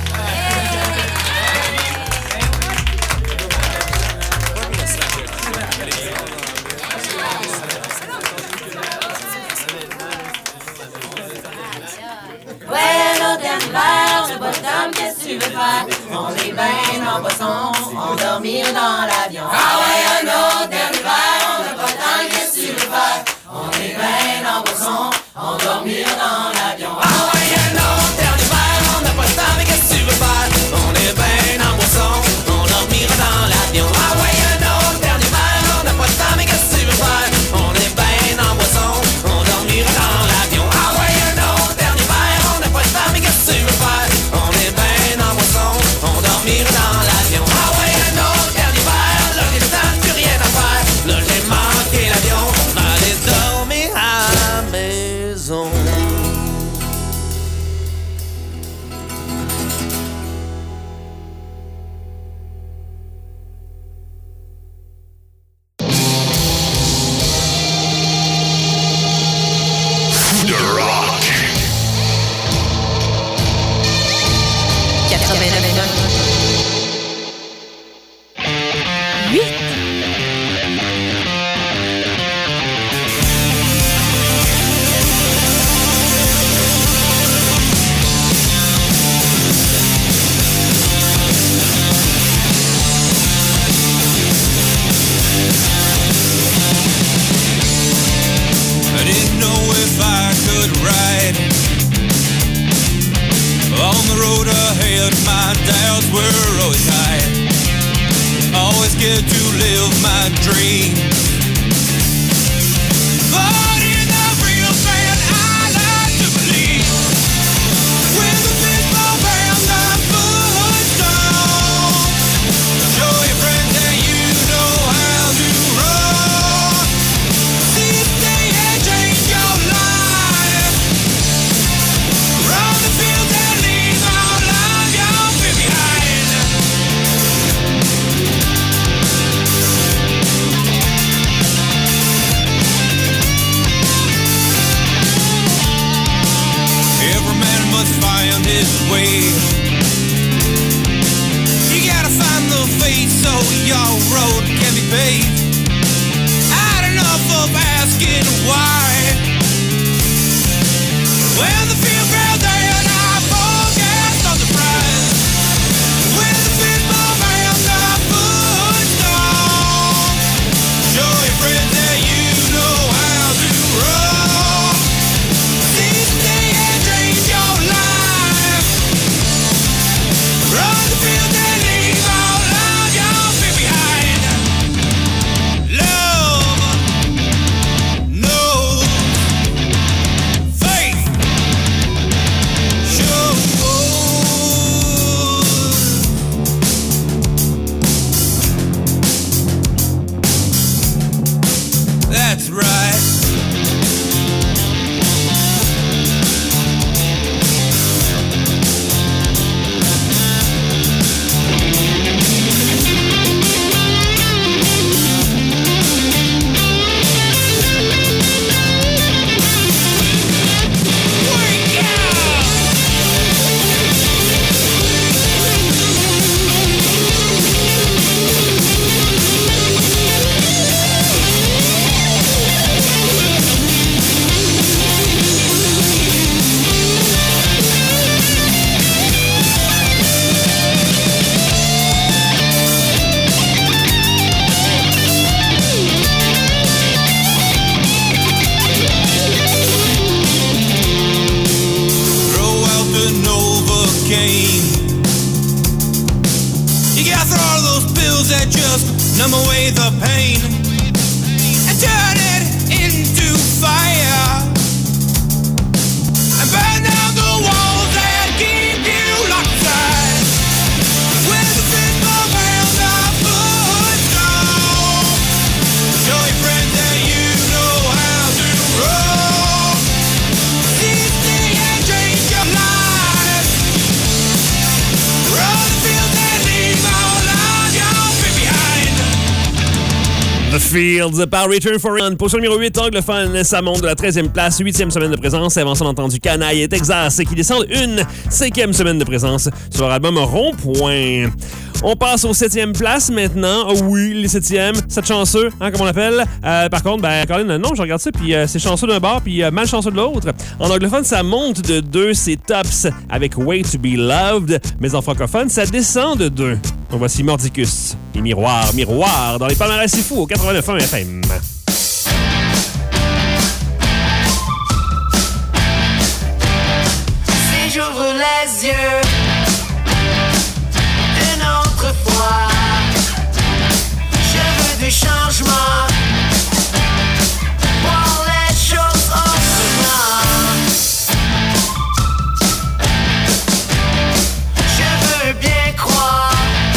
Ouais, l'autre dernier verre, j'ai pas de temps, qu'est-ce que tu veux faire? On est ben en boisson, on dormira dans l'avion. Ah ouais, un autre dernier verre, on n'a pas de temps, qu'est-ce que tu veux faire? On est ben en boisson, on dormira dans l'avion. Ah ouais, un autre dernier verre, on n'a pas de temps, mais qu'est-ce que tu veux faire? On est ben en boisson, on dormira dans l'avion. Ah ouais, un autre dernier verre, on n'a pas de temps, mais qu'est-ce que tu veux faire? On est ben en boisson, on dormira dans l'avion. Ah ouais, un autre dernier verre, on n'a pas de temps, mais qu'est-ce que tu veux faire? On est ben en boisson, on dormira dans l'avion. Ah ouais, un autre dernier verre, là j'ai le temps, plus rien à faire. Là j'ai manqué l'avion, allez dormir à la maison. The Rock. quatre-vingt-neuf huit doubts were always high. Always scared to live my dreams. But in the real thing I like to believe. When the fistball pound the foot stone, show your friends that you know how to run. This day and change your life. Run the fields and leave all of your fear behind. Every man must find his way. You gotta find the faith so your road can be paved. Had enough of asking why. When the field fell down, I focused on the prize. When the fistball found the footstone, show your friends that you know how to run. This day and change your life. Run the field and leave all of your fear behind. Love knows faith shows. That's right. Throw out the Novocaine. You gotta throw all those pills that just numb away the pain and turn it into fire and burn down the walls that keep you locked inside. When the fistball found the footstone, show your friends that you know how to roll. This day and change your life. Run the field and leave all of your fear behind. The Fields par Return for Run. Position numéro huit, anglophone, ça monte de la treizième place, huitième semaine de présence. Avant ça, on a entendu Canaille et Texas qui descendent une cinquième semaine de présence sur leur album Rond-Point. On passe aux septième place maintenant. Oh oui, les septièmes, sept chanceux, hein, comme on l'appelle. Euh, par contre, ben, Colin, non, je regarde ça, puis euh, c'est chanceux d'un bord, puis euh, mal chanceux de l'autre. En anglophone, ça monte de deux, c'est Tops avec Way to be Loved. Mais en francophone, ça descend de deux. Donc voici Mordicus et Miroir, Miroir dans les palmarès c'est fou au quatre-vingt-neuf point un F M. Si j'ouvre les yeux une autre fois, je veux du changement, voir les choses autrement. Je veux bien croire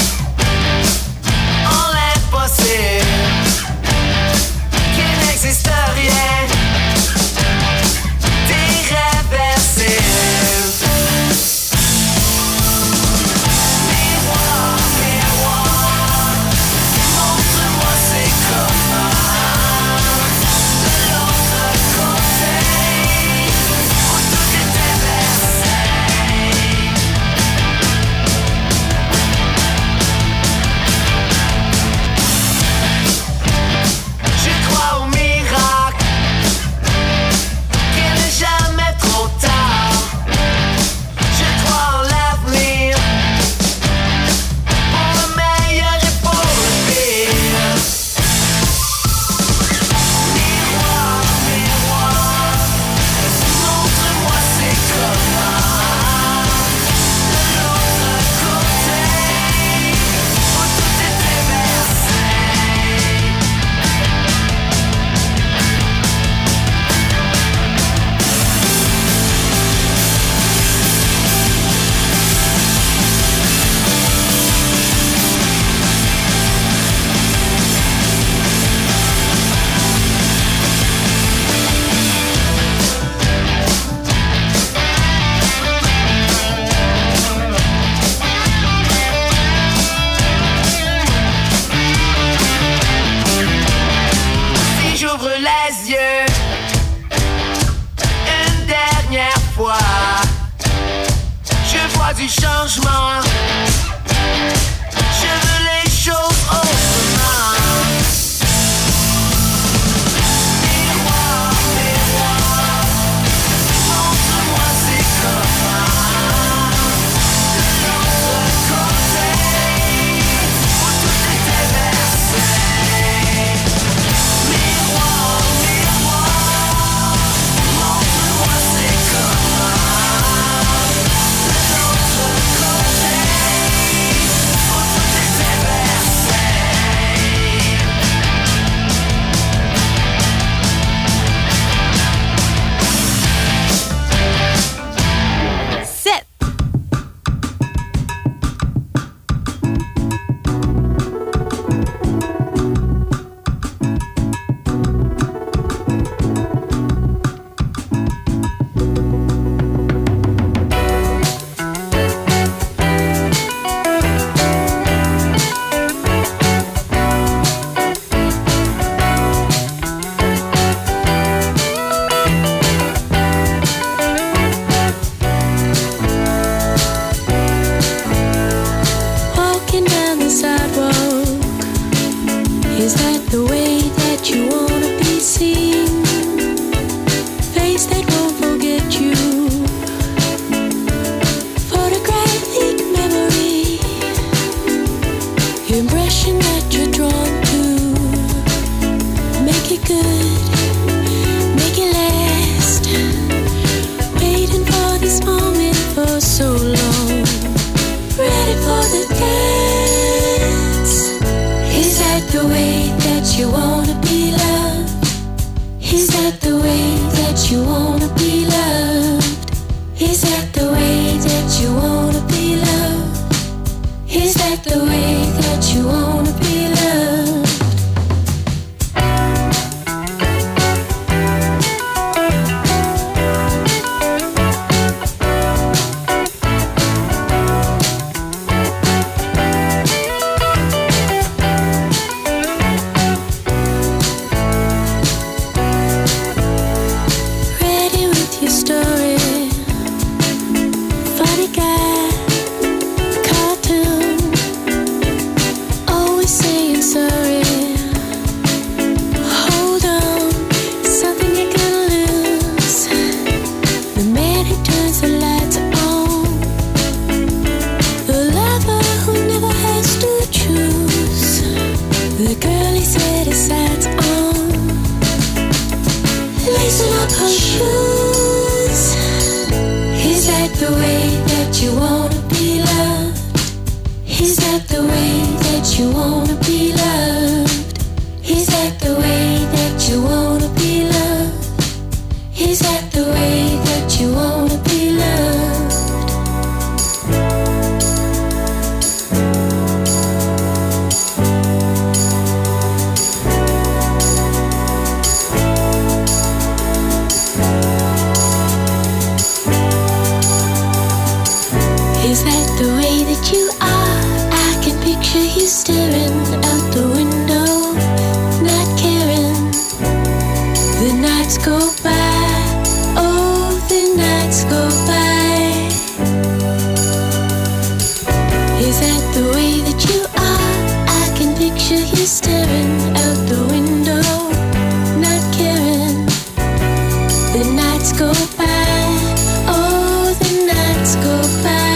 en l'impossible, qu'il n'existe rien d'irréversible. the way that you wanna be loved? Is that the way that you wanna be loved? Is that the way that you wanna be loved? Is that the way that you wanna be loved? Ready with your story. Funny guy, cartoon, always saying sorry. Hold on, something you're gonna lose. The man who turns the lights on, the lover who never has to choose, the girl he set his sights on, lacing up her shoes. Is that the way that you wanna be loved? Is that the way that you wanna be loved? Is that the way that you wanna be loved? Is that the way that you wanna be loved? Is that the way that you are? I can picture you staring out the window, not caring. The nights go by, oh, the nights go by. Is that the way that you are? I can picture you staring out the window, not caring. The nights go by, oh, the nights go by.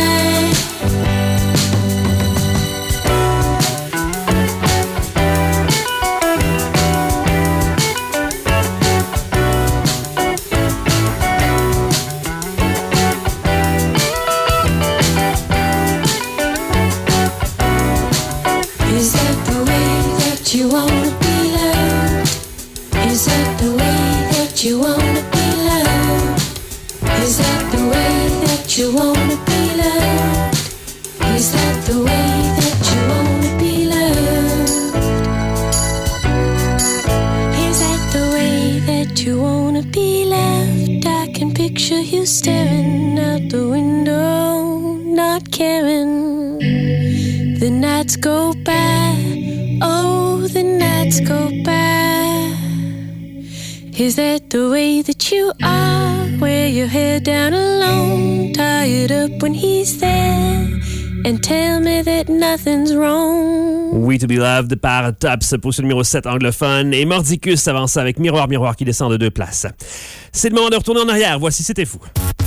Is that the way that you wanna be loved? Is that the way that you wanna be loved? Is that the way that you wanna be loved? Is that the way that you wanna be loved? Is that the way that you wanna be loved? I can picture you staring out the window, not caring. The nights go by, oh, the nights go by. Is that the way that you are? Wear your hair down alone, tie it up when he's there, and tell me that nothing's wrong. We to be loved par Tops, position numéro sept anglophone. Et Mordicus avance avec Miroir, Miroir qui descend de deux places. C'est le moment de retourner en arrière. Voici C'était fou.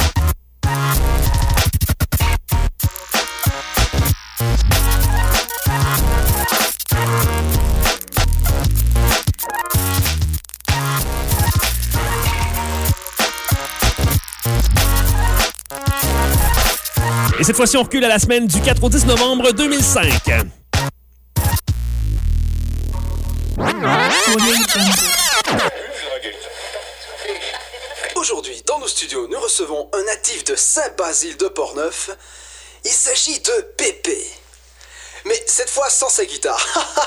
Et cette fois-ci, on recule à la semaine du quatre au dix novembre deux mille cinq. Aujourd'hui, dans nos studios, nous recevons un natif de Saint-Basile de Portneuf. Il s'agit de Pépé. Mais cette fois sans sa guitare.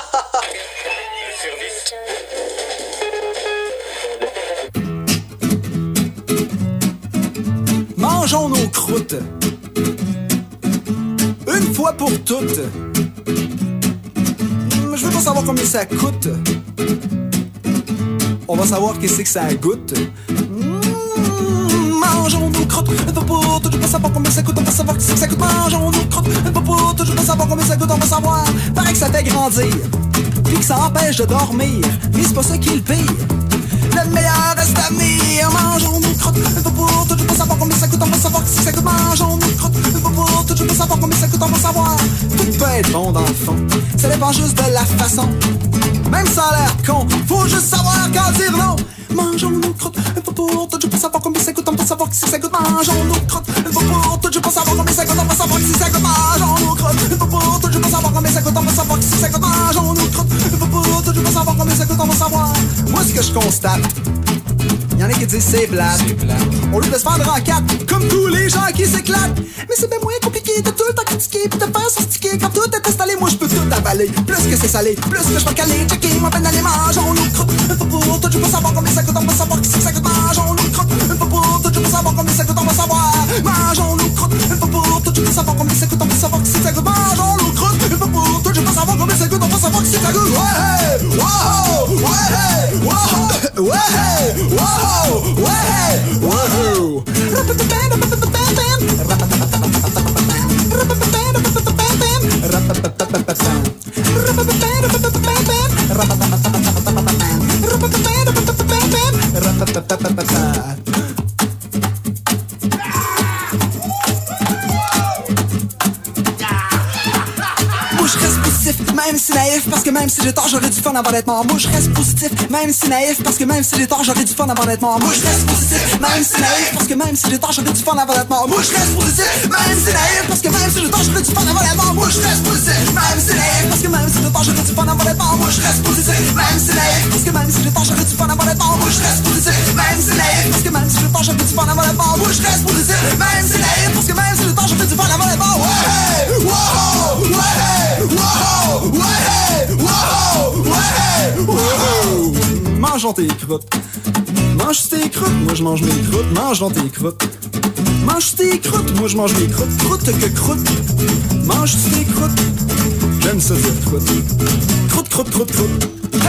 Mangeons nos croûtes. Une fois pour toutes. Je veux pas savoir combien ça coûte. On va savoir qu'est-ce que ça goûte. Mmh, mangeons nos croûtes. Une fois pour toutes. Je veux pas savoir combien ça coûte. On va savoir qu'est-ce que ça coûte. Mangeons nos croûtes. Une fois pour toutes. Je veux pas savoir combien ça coûte. On va savoir. Paraît que ça fait grandir. Puis que ça empêche de dormir. Mais c'est pas ça qui est le pire. Le meilleur reste à venir. Mangeons nos croûtes. Une fois pour toutes. Je veux pas savoir combien ça coûte. On va savoir qu'est-ce que ça coûte. Mangeons nos croûtes. Une fois pour toutes. Je veux pas savoir combien ça coûte. On va savoir. Tout peut être bon dans le fond. Ça dépend juste de la façon. Même sans l'air con, faut juste savoir quand dire non. Mangeons nos croûtes, une fois pour toutes, je peux savoir combien ça coûte, on peut savoir si ça coûte. Mangeons nos croûtes, une fois pour toutes, je peux savoir combien ça coûte, on peut savoir si ça coûte. Mangeons nos croûtes, une fois pour toutes, je peux savoir combien ça coûte, on peut savoir si ça coûte. Mangeons nos croûtes, une fois pour toutes, ça coûte, on va savoir. Moi, ce que je constate, y'en a qui disent c'est plate. Au lieu de se vendre en quatre, comme tous les gens qui s'éclatent. Mais c'est bien moins compliqué de tout le temps critiquer pis de faire sostiquer. Quand tout est installé, moi je peux tout avaler. Plus que c'est salé, plus que je vais caler. Checker, moi peine d'aller mangeons nos croûtes. Une fois pour tout, je veux savoir combien ça coûte, on va savoir qui c'est que ça coûte. Mangeons nos croûtes. Une fois pour tout, je veux savoir combien ça coûte, on va savoir. Mangeons nos croûtes. Une fois pour tout, je veux savoir combien ça coûte, on va savoir qui c'est que ça coûte. Mangeons nos croûtes. Une fois pour tout, je veux savoir combien ça coûte, on va savoir qui c'est que ça coûte. Ouais, wow, ouais, wow, ouais, wow, ouais, wow. Moi je reste positif, même si naïf, parce que même si j'ai tort, j'aurais du fun avant d'être mort. Moi je reste positif, même si naïf, parce que même si j'ai tort, j'aurais du fun avant d'être mort. Moi je reste positif, même si naïf, parce que même si j'ai tort, j'aurais du fun avant d'être mort. Moi je reste positif, même si naïf, parce que même si j'ai tort, j'aurais du fun avant d'être mort. Moi je reste positif, même si naïf, parce que même si j'ai tort, j'aurais du fun avant d'être mort. Moi je reste positif, même si naïf, parce que même si j'ai tort, j'aurais du fun avant d'être mort. Moi je reste positif, même si naïf, parce que même si j'ai tort, j'aurais du fun avant d'être mort. Moi je reste positif, même si naïf, parce que même si j'ai tort, j'aurais du fun avant d'être mort. Ouais, wow, ouais, wow, ouais, wow, ouais, wow. Mangeons tes croûtes. Mange tes croûtes, moi je mange mes croûtes. Mangeons tes croûtes. Mange tes croûtes, moi je mange mes croûtes. Croûte que croûte. Mange tes croûtes. J'aime ça dire croûte. Croûte, croûte, croûte, croûte. Hey.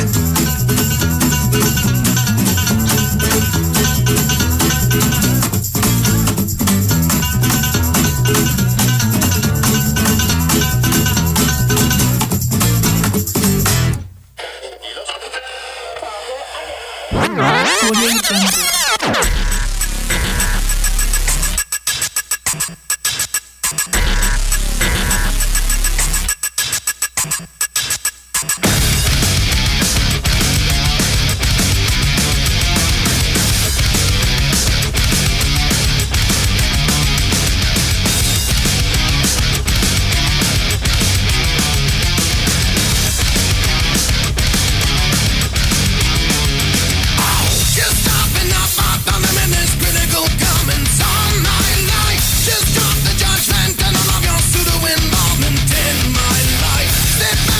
Step back.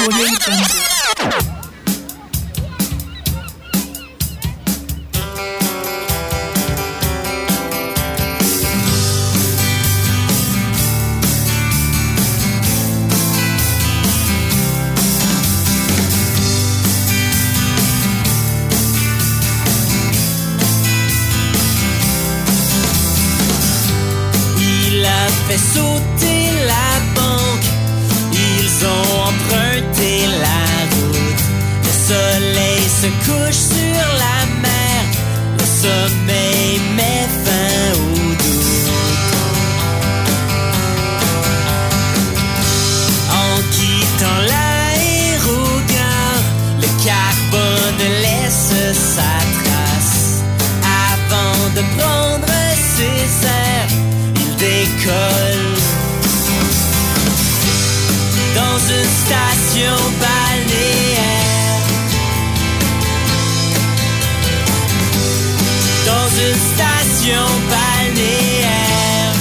Il a fait sauter la banque, ils ont emprunté la route. Le soleil se couche sur la mer, le sommeil met fin au doute. En quittant l'aérogare, le carbone laisse sa trace. Avant de prendre ses airs, il décolle dans une station balnéaire. Dans une station balnéaire.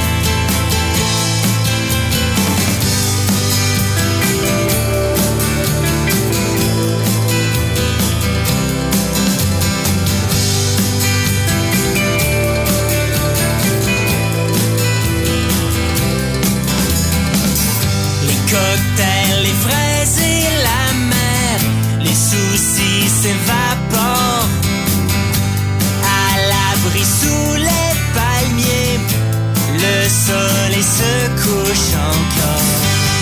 Cocktails, les fraises et la mer, les soucis s'évaporent. À l'abri sous les palmiers, le soleil se couche encore.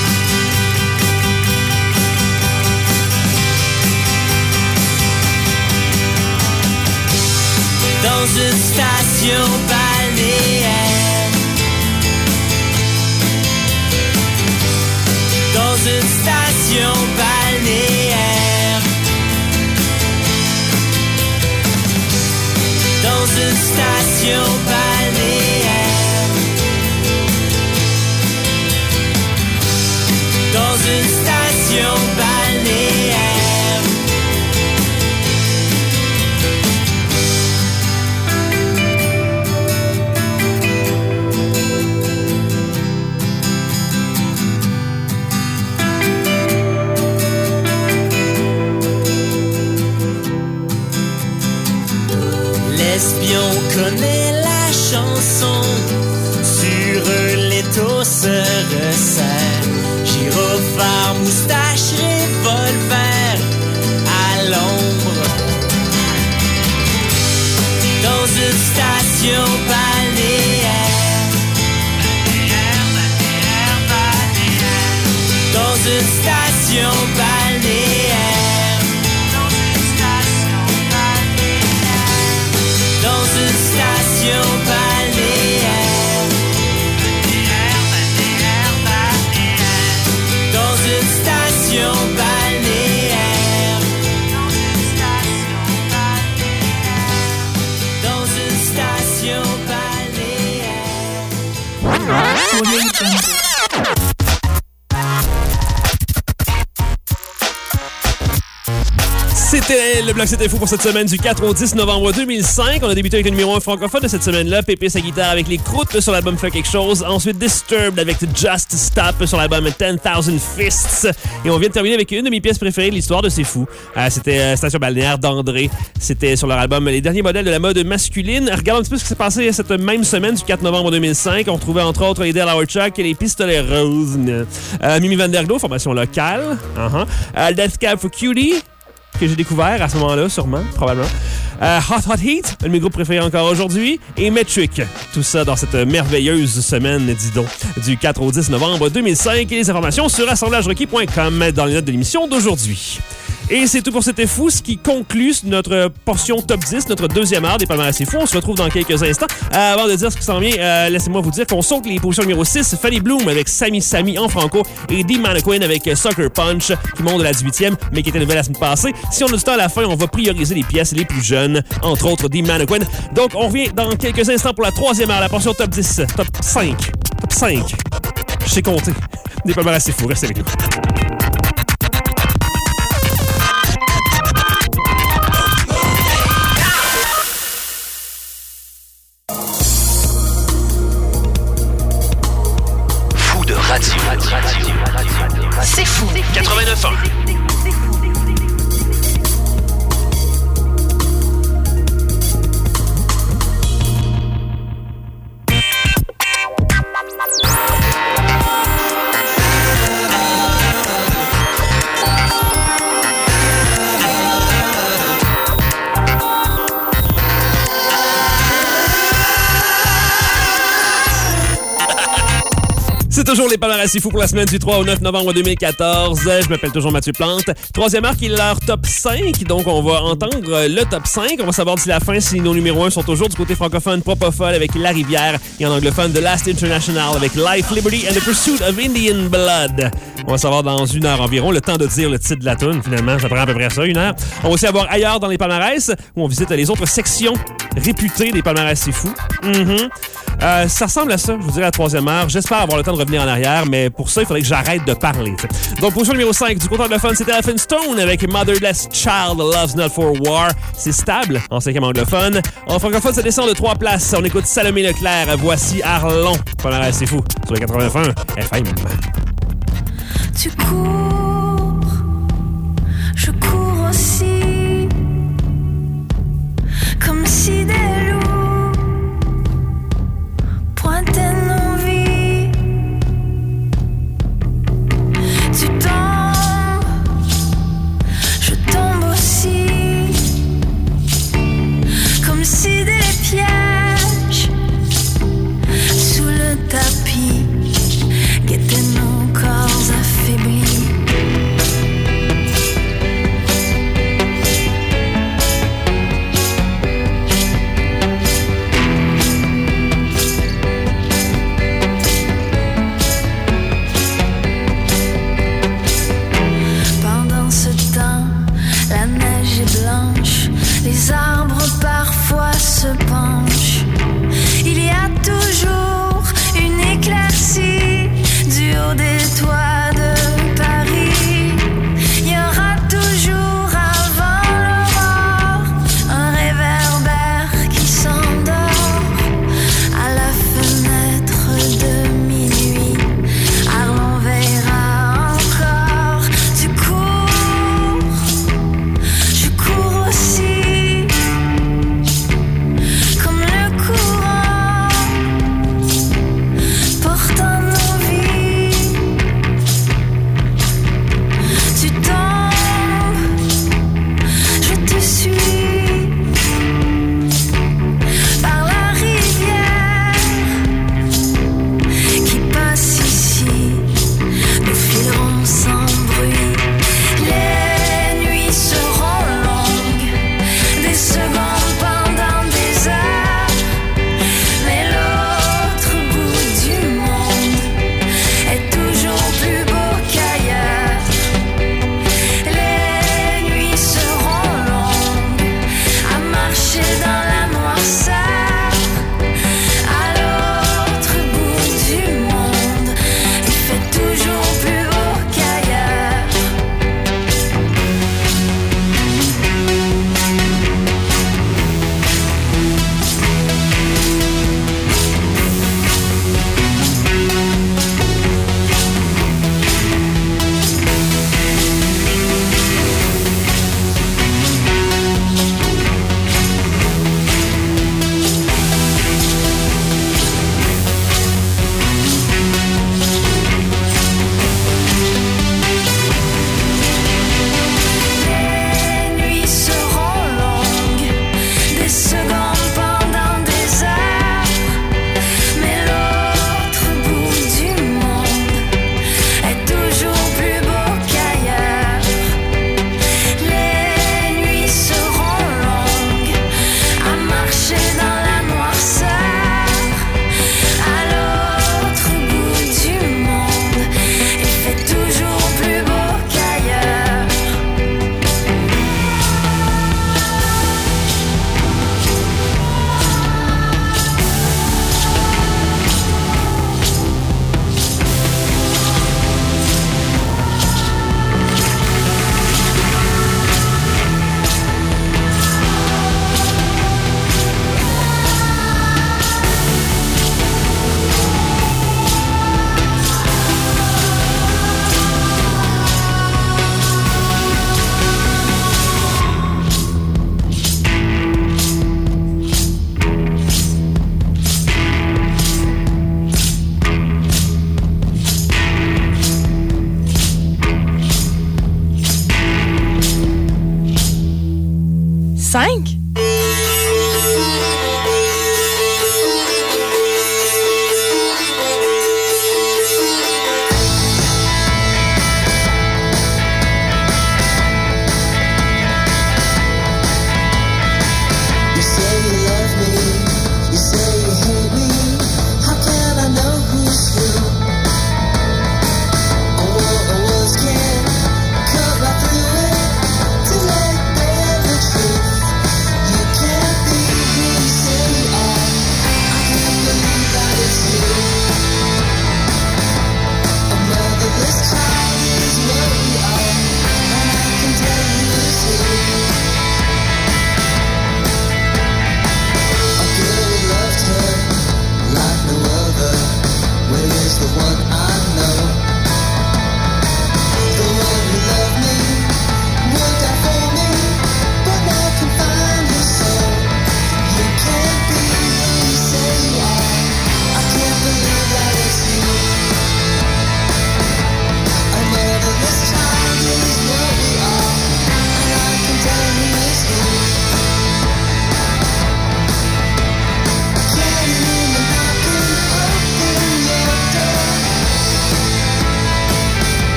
Dans une station balnéaire. Dans une station balnéaire. Dans une station balnéaire. Dans une station balnéaire. L'espion connaît la chanson, sur l'étau se resserre. Gyrophare, moustache, revolver, à l'ombre. Dans une station balnéaire. Dans une station balnéaire. Dans une station balnéaire. Dans une station balnéaire. Dans une station balnéaire. C'était le bloc C'était fou pour cette semaine du quatre au dix novembre deux mille cinq. On a débuté avec le numéro un francophone de cette semaine-là, Pépé sa guitare avec les croûtes sur l'album Fais quelque chose. Ensuite, Disturbed avec Just Stop sur l'album ten thousand Fists. Et on vient de terminer avec une de mes pièces préférées de l'histoire de C'est fou. Euh, c'était euh, Station balnéaire d'André. C'était sur leur album Les derniers modèles de la mode masculine. Regardons un petit peu ce qui s'est passé cette même semaine du quatre novembre deux mille cinq. On retrouvait entre autres les Delaware Chuck et les Pistolets Roses. Euh, Mimi Van Der Glo, formation locale. Uh-huh. Euh, Death Cab for Cutie, que j'ai découvert à ce moment-là, sûrement, probablement. Euh, Hot Hot Heat, un de mes groupes préférés encore aujourd'hui. Et Metric. Tout ça dans cette merveilleuse semaine, dis donc, du quatre au dix novembre deux mille cinq. Et les informations sur assemblage requis point com dans les notes de l'émission d'aujourd'hui. Et c'est tout pour C'était fou, ce qui conclut notre portion top dix, notre deuxième heure des palmarès C'est fou. On se retrouve dans quelques instants. Euh, avant de dire ce qui s'en vient, euh, laissez-moi vous dire qu'on saute les positions numéro six, Fanny Bloom avec Sami Sami en franco et Dee Mannequin avec Sucker Punch qui monte de la dix-huitième, mais qui était nouvelle la semaine passée. Si on a du temps à la fin, on va prioriser les pièces les plus jeunes, entre autres Dee Mannequin. Donc, on revient dans quelques instants pour la troisième heure, la portion top dix, top cinq. Top cinq. Je sais compter. Des palmarès C'est fou. Restez avec nous. Radio. Radio. Radio. C'est fou. quatre-vingt-neuf ans. C'est toujours les palmarès si fous pour la semaine du trois au neuf novembre deux mille quatorze. Je m'appelle toujours Mathieu Plante. Troisième heure qui est leur top cinq. Donc, on va entendre le top cinq. On va savoir d'ici la fin si nos numéros un sont toujours du côté francophone Propofol avec La Rivière et en anglophone The Last International avec Life, Liberty and the Pursuit of Indian Blood. On va savoir dans une heure environ. Le temps de dire le titre de la tune. Finalement, ça prend à peu près ça, une heure. On va aussi avoir ailleurs dans les palmarès où on visite les autres sections réputées des palmarès si fous. Mm-hmm. Euh, ça ressemble à ça, je vous dirais, à la troisième heure. J'espère avoir le temps de revenir en arrière, mais pour ça, il faudrait que j'arrête de parler. T'sais. Donc, position numéro cinq du compteur de fun, c'était Elephant Stone avec Motherless Child, Love's Not For War. C'est stable en cinquième anglophone. En francophone, ça descend de trois places. On écoute Salomé Leclerc. Voici Arlon. Palmarès, c'est fou. Sur les quatre-vingt-neuf un F M. Tu cours, je cours aussi, comme si des loups pointaient nos vies. Tu tombes, je tombe aussi, comme si des pièges sous le tapis guettaient nos corps affaiblis.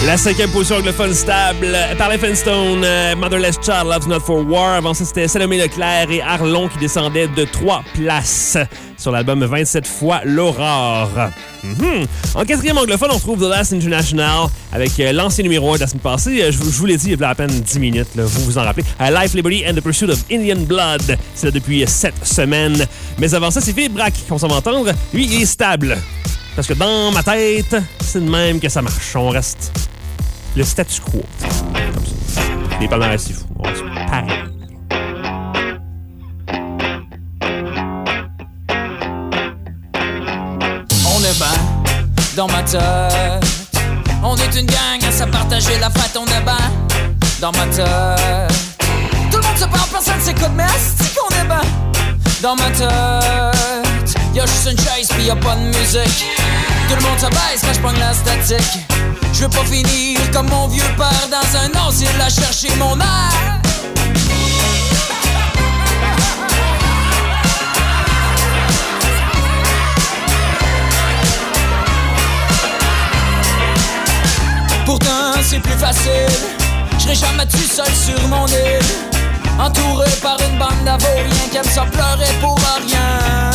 La cinquième position anglophone stable par les Flintstones, euh, Motherless Child, Love's Not For War. Avant ça, c'était Salomé Leclerc et Arlon qui descendaient de trois places sur l'album vingt-sept fois l'Aurore. Mm-hmm. En quatrième anglophone, on trouve The Last International avec euh, l'ancien numéro un de la semaine passée. Euh, je, je vous l'ai dit il y a à peine dix minutes, là, vous vous en rappelez. Uh, Life, Liberty and the Pursuit of Indian Blood. C'est là depuis sept semaines. Mais avant ça, c'est Philippe Braque qu'on s'en va entendre. Lui, il est stable. Parce que dans ma tête, c'est de même que ça marche. On reste le statu quo. Comme ça. Les palmarès, c'est fou. On reste pareil. On est ben dans ma tête. On est une gang à se partager la fête. On est ben dans ma tête. Tout le monde se parle, personne s'écoute, mais est-ce qu'on est ben dans ma tête? Y'a juste une chaise pis y'a pas de musique. Tout le monde se baisse quand j'pogne la statique. Je veux pas finir comme mon vieux père dans un asile à chercher mon air. Pourtant c'est plus facile. J'serai jamais tout seul sur mon île, entouré par une bande d'avauriens qui aiment ça pleurer pour rien.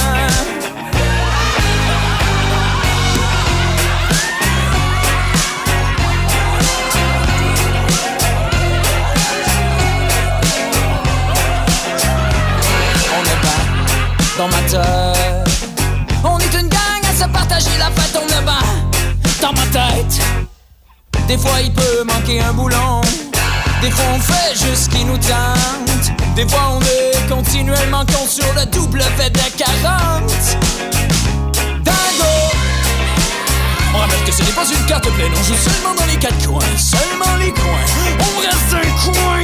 Dans ma tête, on est une gang à se partager la fête, on est ben dans ma tête. Des fois il peut manquer un boulon, des fois on fait juste ce qui nous tente, des fois on est continuellement con sur le double fait de quarante. Dingo! On rappelle que ce n'est pas une carte pleine, on joue seulement dans les quatre coins, seulement les coins, on reste un coin.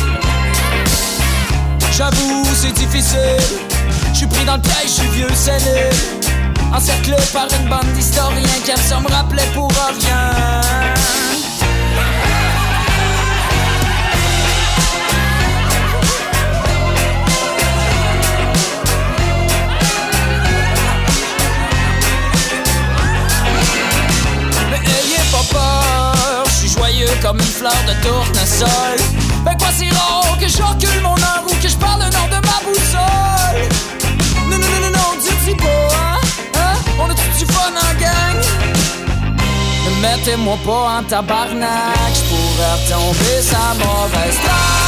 J'avoue c'est difficile, j'suis pris dans le piège, j'suis vieux sénile, encerclé par une bande d'historiens qui aiment ça me rappeler pour rien. Mais ayez pas peur, j'suis joyeux comme une fleur de tournesol. Ben quoi c'est rare que j'encule mon heure ou que j'parle le nom de ma boussole. Non, non, non, non, non, dis-tu pas, hein, hein? On a tout du fun en gang. Ne mettez-moi pas en tabarnak, j'pourrais retomber sa mauvaise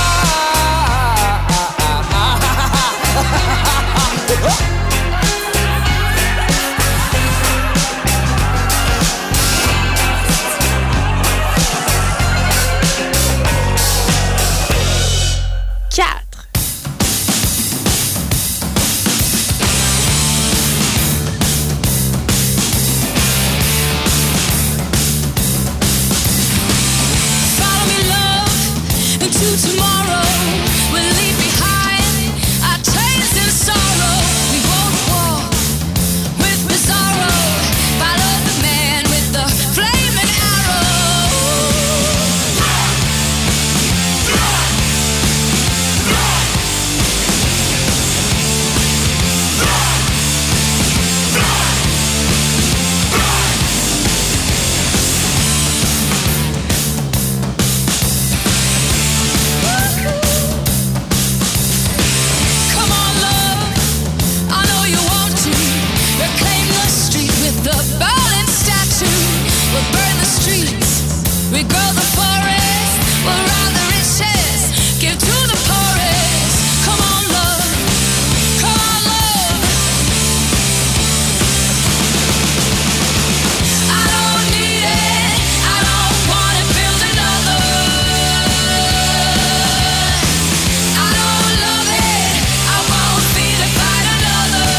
trace. Tomorrow we'll leave behind our trails and sorrow. We won't walk with Bizarro. Follow the man with the flaming arrow. The burning statue will burn the streets. We grow the forest, we'll round the riches, give to the poorest. Come on, love, come on, love. I don't need it, I don't wanna build another. I don't love it, I won't feed it by another.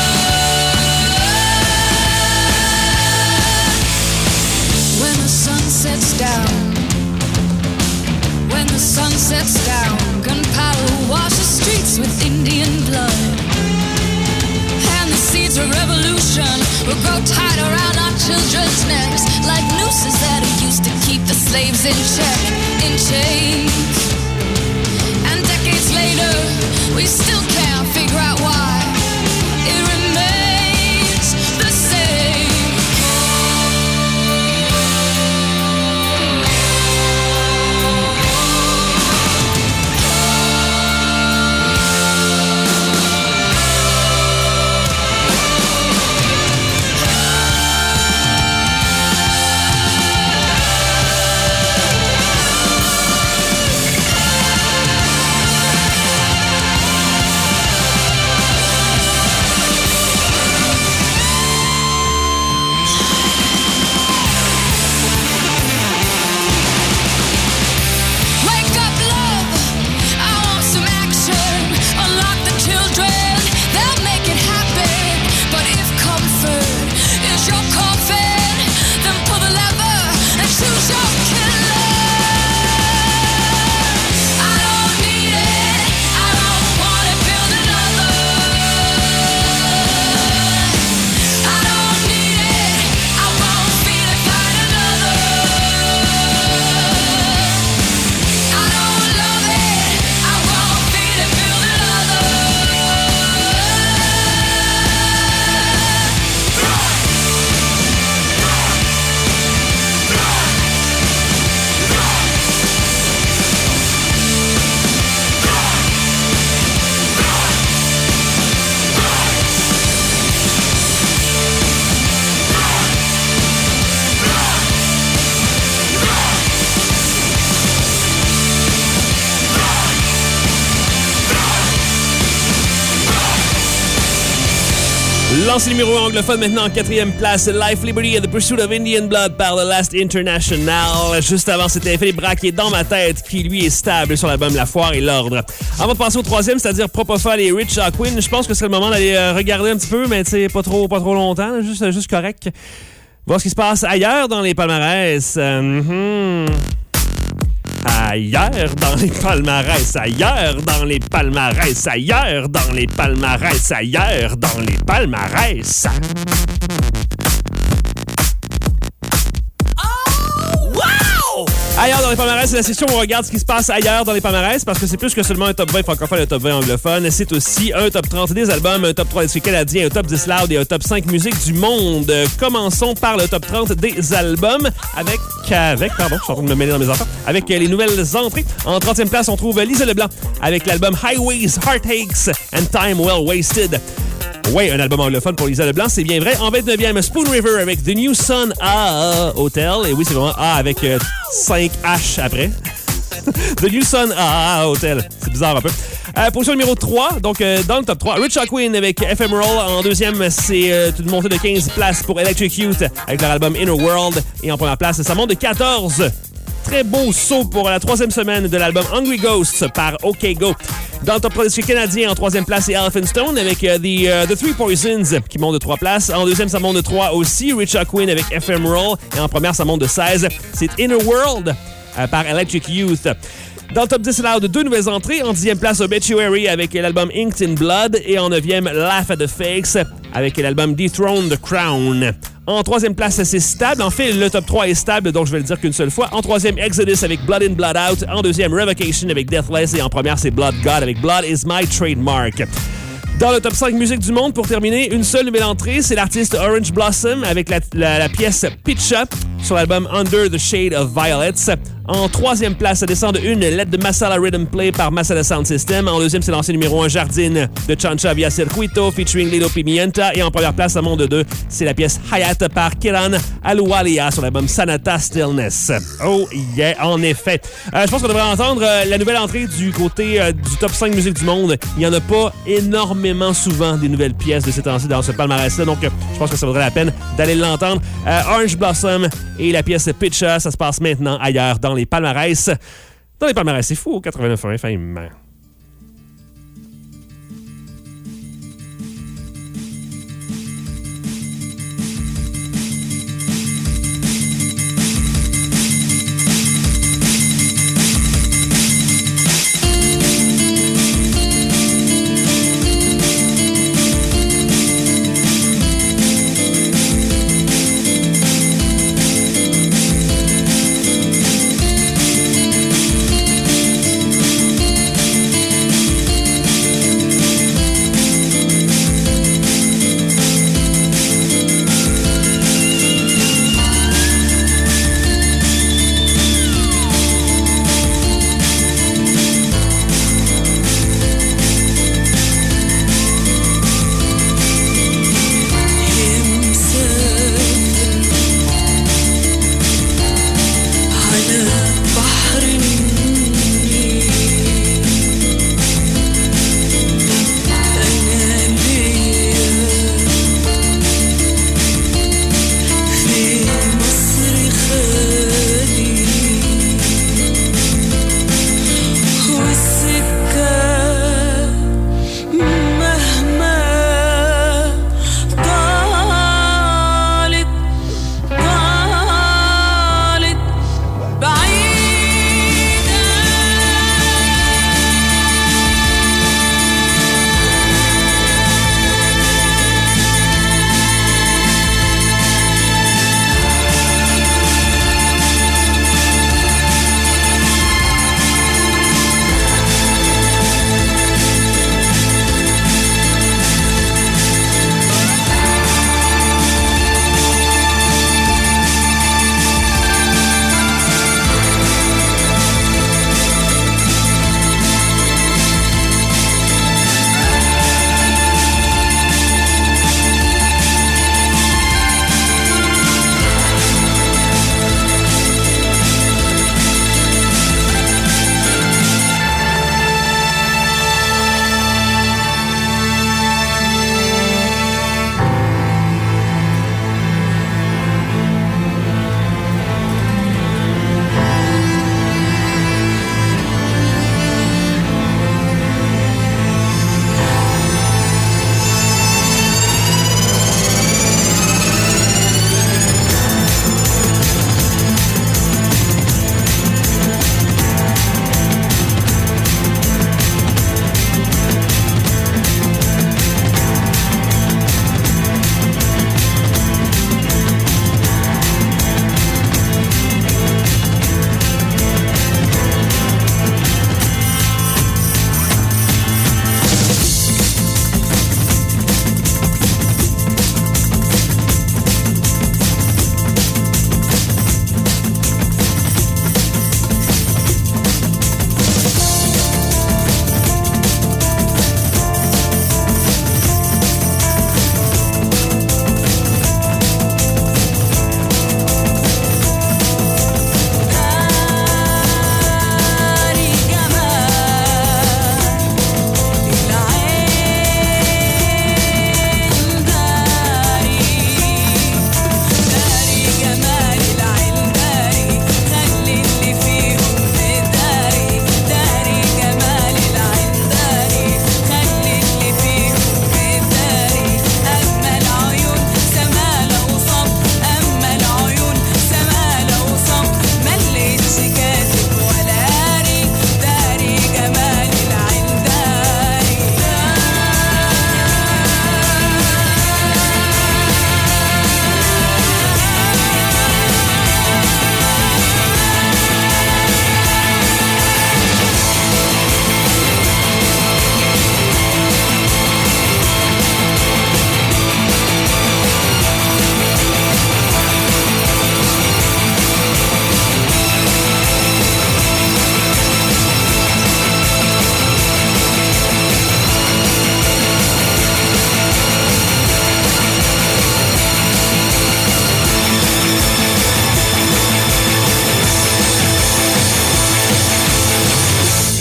When the sun sets down, when the sun sets down, gunpowder will wash the streets with Indian blood. And the seeds of revolution will grow tight around our children's necks, like nooses that are used to keep the slaves in check, in chains. And decades later, we still can't figure out why it remains the same. Lancez numéro un anglophone maintenant en quatrième place. Life, Liberty and the Pursuit of Indian Blood par The Last International. Juste avant, c'était Philippe Braque Dans ma tête, qui lui est stable sur l'album La Foire et l'Ordre. Avant de passer au troisième, c'est-à-dire Propofol et Rich Aquin, je pense que c'est le moment d'aller regarder un petit peu, mais tu sais, pas trop, pas trop longtemps, juste, juste correct. Voir ce qui se passe ailleurs dans les palmarès. Euh, mm-hmm. Ailleurs dans les palmarès, ailleurs dans les palmarès, ailleurs dans les palmarès, ailleurs dans les palmarès. Ailleurs dans les palmarès, c'est la section où on regarde ce qui se passe ailleurs dans les palmarès parce que c'est plus que seulement un top vingt francophone et un top vingt anglophone. C'est aussi un top trente des albums, un top trois des canadiens, un top dix loud et un top cinq musique du monde. Commençons par le top trente des albums avec, avec, pardon, je suis en train de me mêler dans mes affaires, avec les nouvelles entrées. En trentième place, on trouve Lisa Leblanc avec l'album Highways, Heartaches and Time Well Wasted. Oui, un album anglophone pour Lisa Leblanc, c'est bien vrai. En vingt-neuvième, Spoon River avec The New Sun A Hotel. Et oui, c'est vraiment A avec euh, cinq H après. The New Sun A Hotel. C'est bizarre un peu. Euh, position numéro trois, donc euh, dans le top trois, Rich Aquin avec Ephemeral. En deuxième, c'est euh, une montée de quinze places pour Electric Youth avec leur album Inner World. Et en première place, ça monte de quatorze. Très beau saut pour la troisième semaine de l'album Hungry Ghosts par OK Go. Dans le top trois des canadiens, en troisième place, c'est Elephant Stone avec uh, the, uh, the Three Poisons qui monte de trois places. En deuxième, ça monte de trois aussi. Rich Aquin avec Ephemeral. Et en première, ça monte de seize. C'est Inner World uh, par Electric Youth. Dans le top dix, loud, deux nouvelles entrées. En dixième place, Obituary avec l'album Inked in Blood. Et en neuvième, Laugh at the Fakes avec l'album Dethrone the Crown. En troisième place, c'est stable. En fait, le top trois est stable, donc je vais le dire qu'une seule fois. En troisième, Exodus avec Blood in, Blood out. En deuxième, Revocation avec Deathless. Et en première, c'est Blood God avec Blood is my trademark. Dans le top cinq musique du monde, pour terminer, une seule nouvelle entrée, c'est l'artiste Orange Blossom avec la, la, la pièce Pitcha sur l'album Under the Shade of Violets. En troisième place, ça descend de une, Let the Masala Rhythm Play par Masala Sound System. En deuxième, c'est l'ancien numéro un, Jardine de Chancha via Circuito featuring Lilo Pimienta. Et en première place, ça monte de deux, c'est la pièce Hayat par Kiran Aloualia sur l'album Sanata Stillness. Oh yeah, en effet. Euh, je pense qu'on devrait entendre euh, la nouvelle entrée du côté euh, du top cinq musique du monde. Il n'y en a pas énormément souvent des nouvelles pièces de ces temps-ci dans ce palmarès-là. Donc, euh, je pense que ça vaudrait la peine d'aller l'entendre. Euh, Orange Blossom et la pièce Pitcha, ça se passe maintenant ailleurs dans les palmarès. Dans les palmarès, c'est fou, quatre-vingt-neuf F M.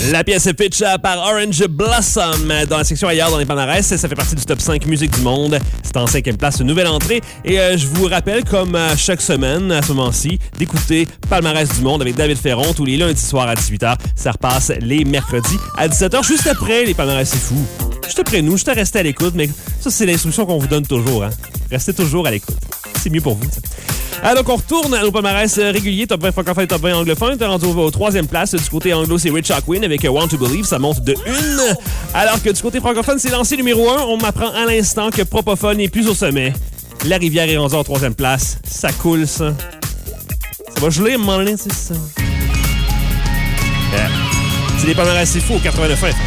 La pièce est pitch par Orange Blossom dans la section ailleurs dans les palmarès. Ça fait partie du top cinq musique du monde. C'est en cinquième place, une nouvelle entrée. Et euh, je vous rappelle, comme à chaque semaine, à ce moment-ci, d'écouter Palmarès du monde avec David Ferron tous les lundis soirs à dix-huit heures. Ça repasse les mercredis à dix-sept heures, juste après les Palmarès c'est fou. Juste après nous, juste à rester à l'écoute. Mais ça, c'est l'instruction qu'on vous donne toujours. Hein. Restez toujours à l'écoute. C'est mieux pour vous, ça. Ah, donc, on retourne à nos palmarès réguliers, top vingt francophone et top vingt anglophone. On est rendu au troisième place. Du côté anglo, c'est Rich Hawkwind avec Want to Believe. Ça monte de une. Alors que du côté francophone, c'est lancé numéro un. On m'apprend à l'instant que Propophone n'est plus au sommet. La rivière est rendue en troisième place. Ça coule, ça. Ça va geler à un moment donné, c'est ça. Yeah. C'est des palmarès assez fous au quatre-vingt-neuf ans.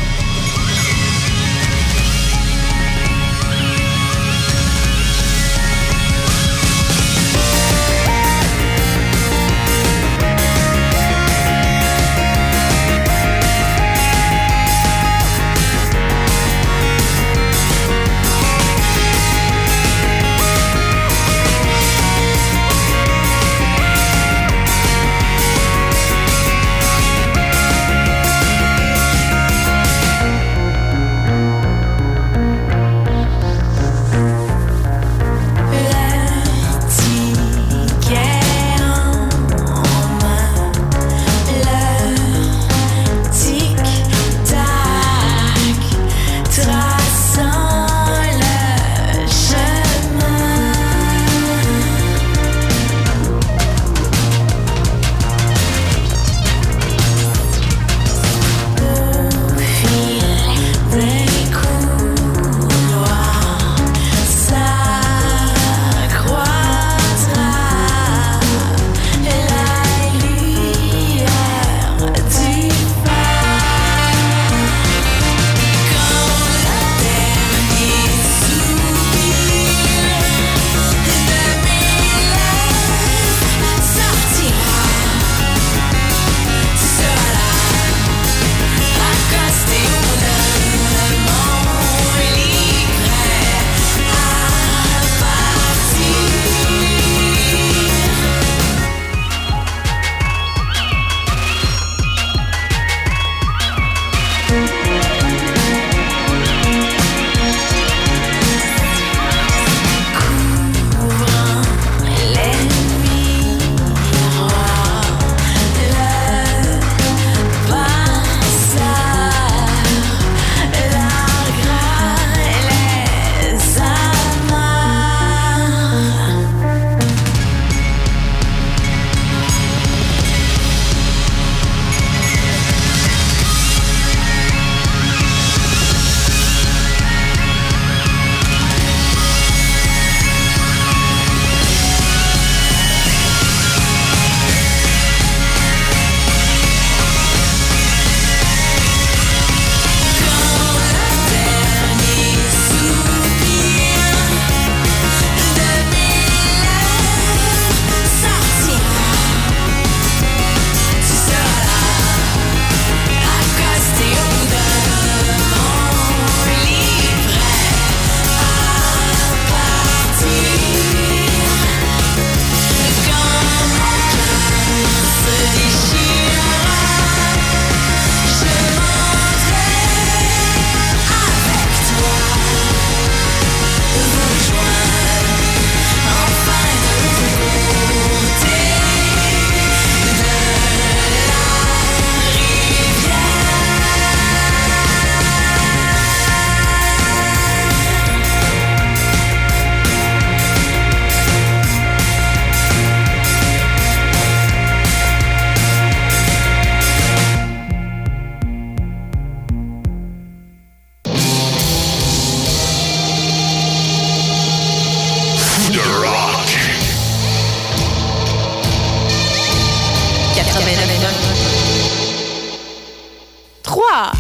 trois.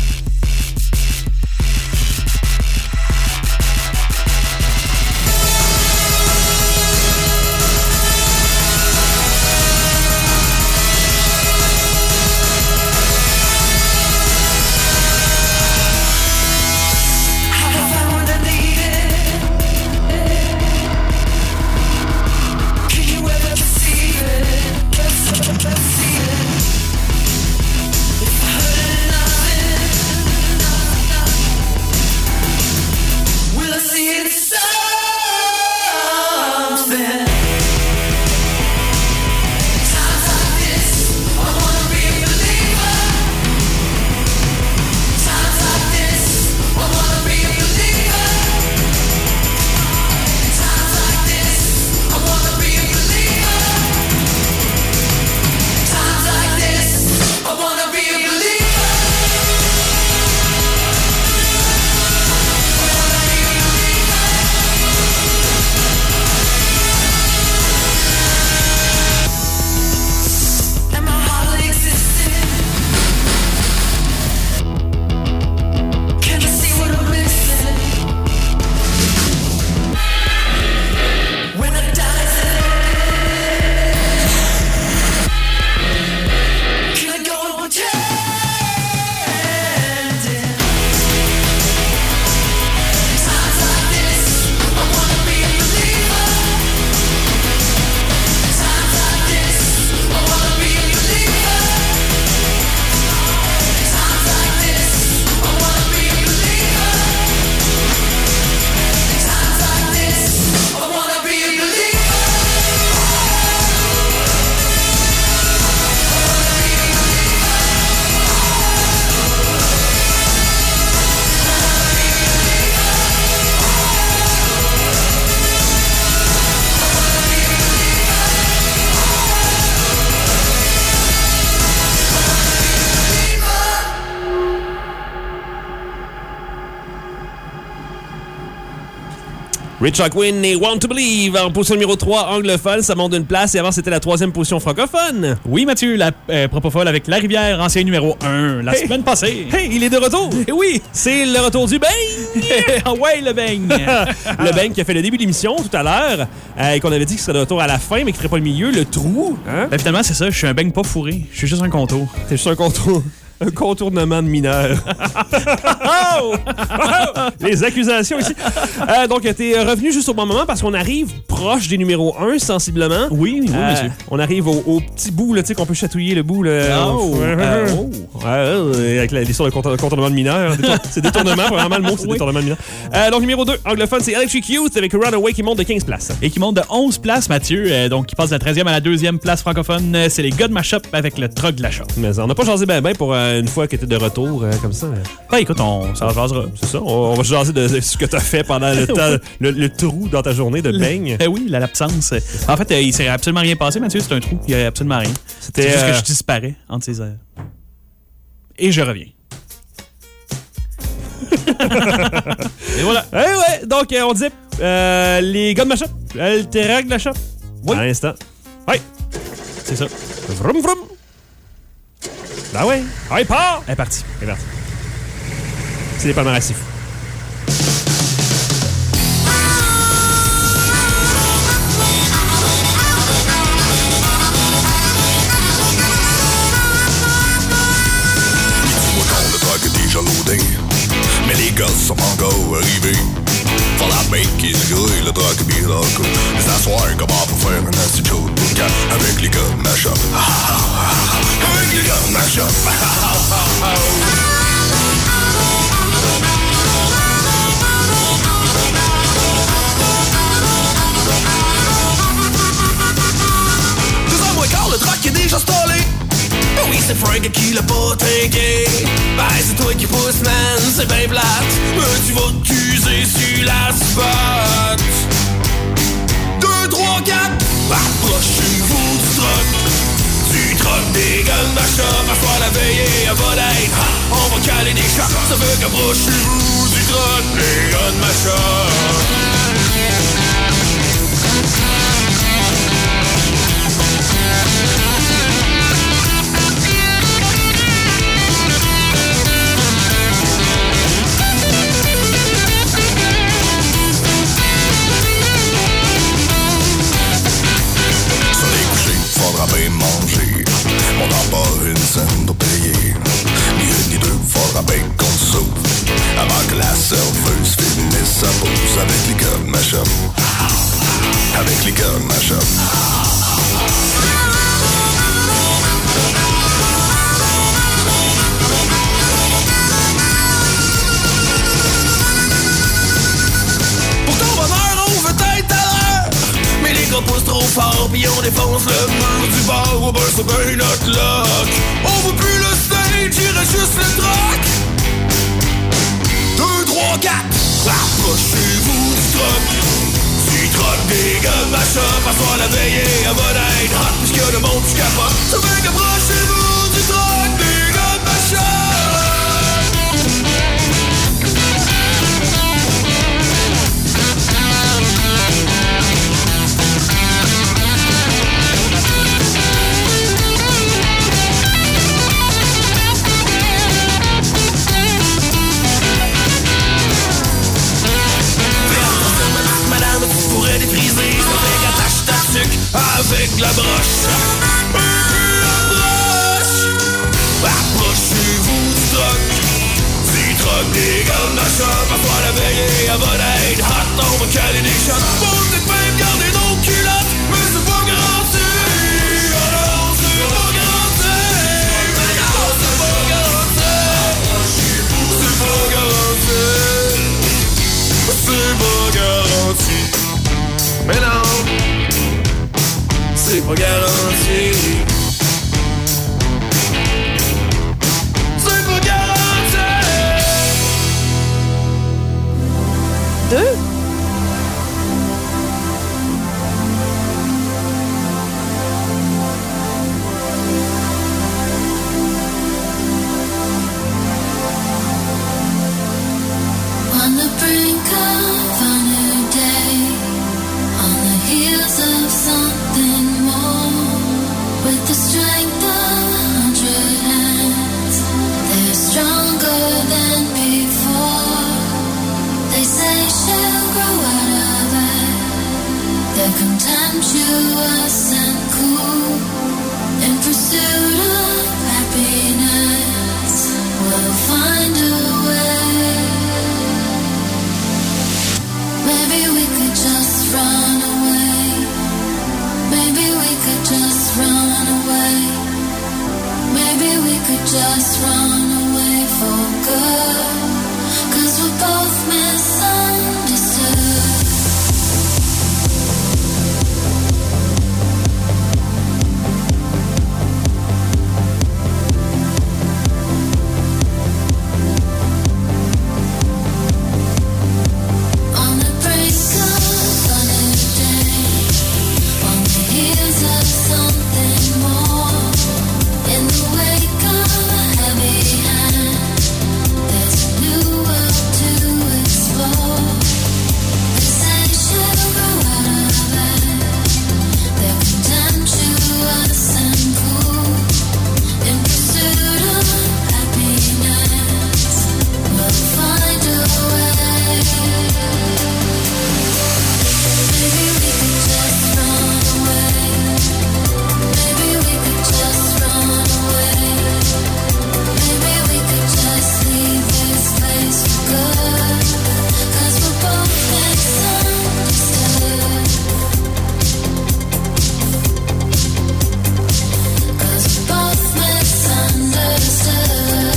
If I heard nothing Richard Quinn et Want to Believe en position numéro trois anglophone, ça monte d'une place et avant c'était la troisième position francophone. Oui Mathieu, la euh, Propofolle avec La Rivière, ancien numéro un, la hey. semaine passée. Hey, il est de retour! Oui! C'est le retour du beigne! Ah ouais, le beigne! Le beigne qui a fait le début de l'émission tout à l'heure euh, et qu'on avait dit qu'il serait de retour à la fin mais qu'il ne ferait pas le milieu, le trou. Hein? Ben, finalement c'est ça, je suis un beigne pas fourré, je suis juste un contour. T'es juste un contour. Un contournement de mineurs. Oh! Oh! Les accusations ici. Euh, donc, t'es revenu juste au bon moment parce qu'on arrive proche des numéros un, sensiblement. Oui, oui, euh, monsieur. On arrive au, au petit bout, là, tu sais, qu'on peut chatouiller le bout. Là. Oh! Euh, oh. Ouais, avec l'histoire de contournement de mineurs. C'est détournement, vraiment le mot, c'est oui. détournement de mineurs. Euh, donc, numéro deux, anglophone, c'est Electric Youth avec Runaway qui monte de quinze places. Et qui monte de onze places, Mathieu. Euh, donc, qui passe de la treizième à la deuxième place francophone. C'est les gars de Mashup avec le Trog de la Shop. Mais on n'a pas jasé ben ben pour euh, une fois que t'es de retour, euh, comme ça. Ben, écoute, on s'en jasera. C'est ça. On, on va jaser de, de ce que t'as fait pendant le temps, le, le trou dans ta journée de beigne. Ben oui, l'absence. En fait, euh, il s'est absolument rien passé, Mathieu. C'est un trou. Il n'y a absolument rien. C'était juste euh... que je disparais entre ces heures. Et je reviens. Et voilà. Eh ouais, donc euh, on dit euh, les gars de ma shop, le terrain de la shop. Oui. À l'instant. Oui. C'est ça. Vroom vroom. Ben ouais. Allez, part! Elle est partie. Elle est partie. C'est des palmarès si fous. Dis-moi quand le truck est déjà loadé, mais les gars sont pas encore arrivés. Faut la bête qui se grouille, le truck est bien dans le coup. Les assoirs comment pour faire un nasty show de bootcamp avec les gars de ma shop. Avec les gars de ma shop. Deux ans moins quart, le truck est déjà stallé. Oh oui, c'est Frank qui l'a pas tanké. Ben, c'est toi qui pousse, man, c'est ben plate. Mais tu vas t'user sur l'asphalte. Deux, trois, quatre, approchez-vous du truck. Du truck des gars de ma shop. À soir la veillée, à volette. On va caler des chocs. Ça veut qu'approchez-vous du truck des gars de ma shop. Faudra bien manger, on n'a pas une scène pour payer. Ni une ni deux, faudra bien qu'on soupe avant que la serveuse finisse sa pause. Avec les gars de ma shop, avec les gars de ma shop. Pour ton bonheur, on veut être à l'heure. Mais les gars poussent trop fort pis on défonce le mur du bar. Oh ben c'est ben notre luck. On veut plus le stage, il reste juste le truck. Deux, trois, quatre, approchez-vous du truck. Du truck des gars de ma shop. À soir la veillée, à bonne aide hot puisqu'il y a le monde du capote. Ça fait qu'approchez-vous du truck des gars de ma shop. Avec la broche, approche, approchez-vous du truck, du truck des gars de ma shop. À soir la veillée, à bonne aide hot, on va caler des shots. Bon, peut-être même garder nos culottes, mais c'est pas garanti. Alors c'est pas garanti. Mais non, c'est pas garanti. C'est pas garanti. C'est pas garanti. Mais non, c'est pas garanti. C'est pas garanti. Deux? than before. They say she'll grow out of it. They're contemptuous and cool. In pursuit of happiness, we'll find a way. Maybe we could just run away. Maybe we could just run away. Maybe we could just run away for good. 'Cause we're both misunderstood. On the brink of a new day, on the heels of something more, in the wake of a heavy hand, there's a new world to explore. They say she'll grow out of it. They're contemptuous and cool. In pursuit of happiness, we'll find a way. Maybe we could just run away. Maybe we could just run away. Maybe we could just leave this place for good. 'Cause we're both misunderstood. 'Cause we're both misunderstood.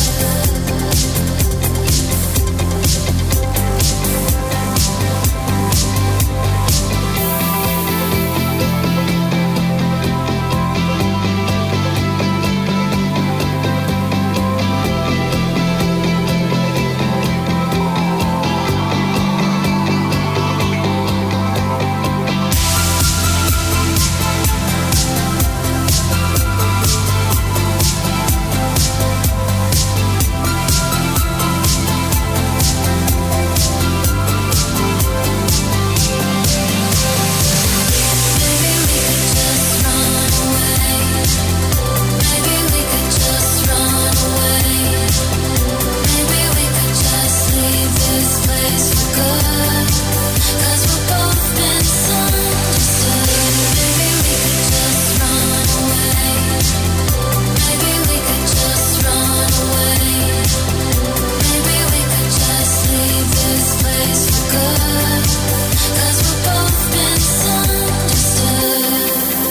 Maybe we could just run away. Maybe we could just leave this place for good. 'Cause we're both misunderstood. Maybe we could just run away. Maybe we could just run away. Maybe we could just leave this place for good. 'Cause we're both misunderstood.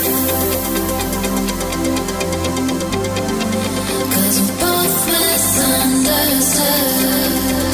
'Cause we're both misunderstood.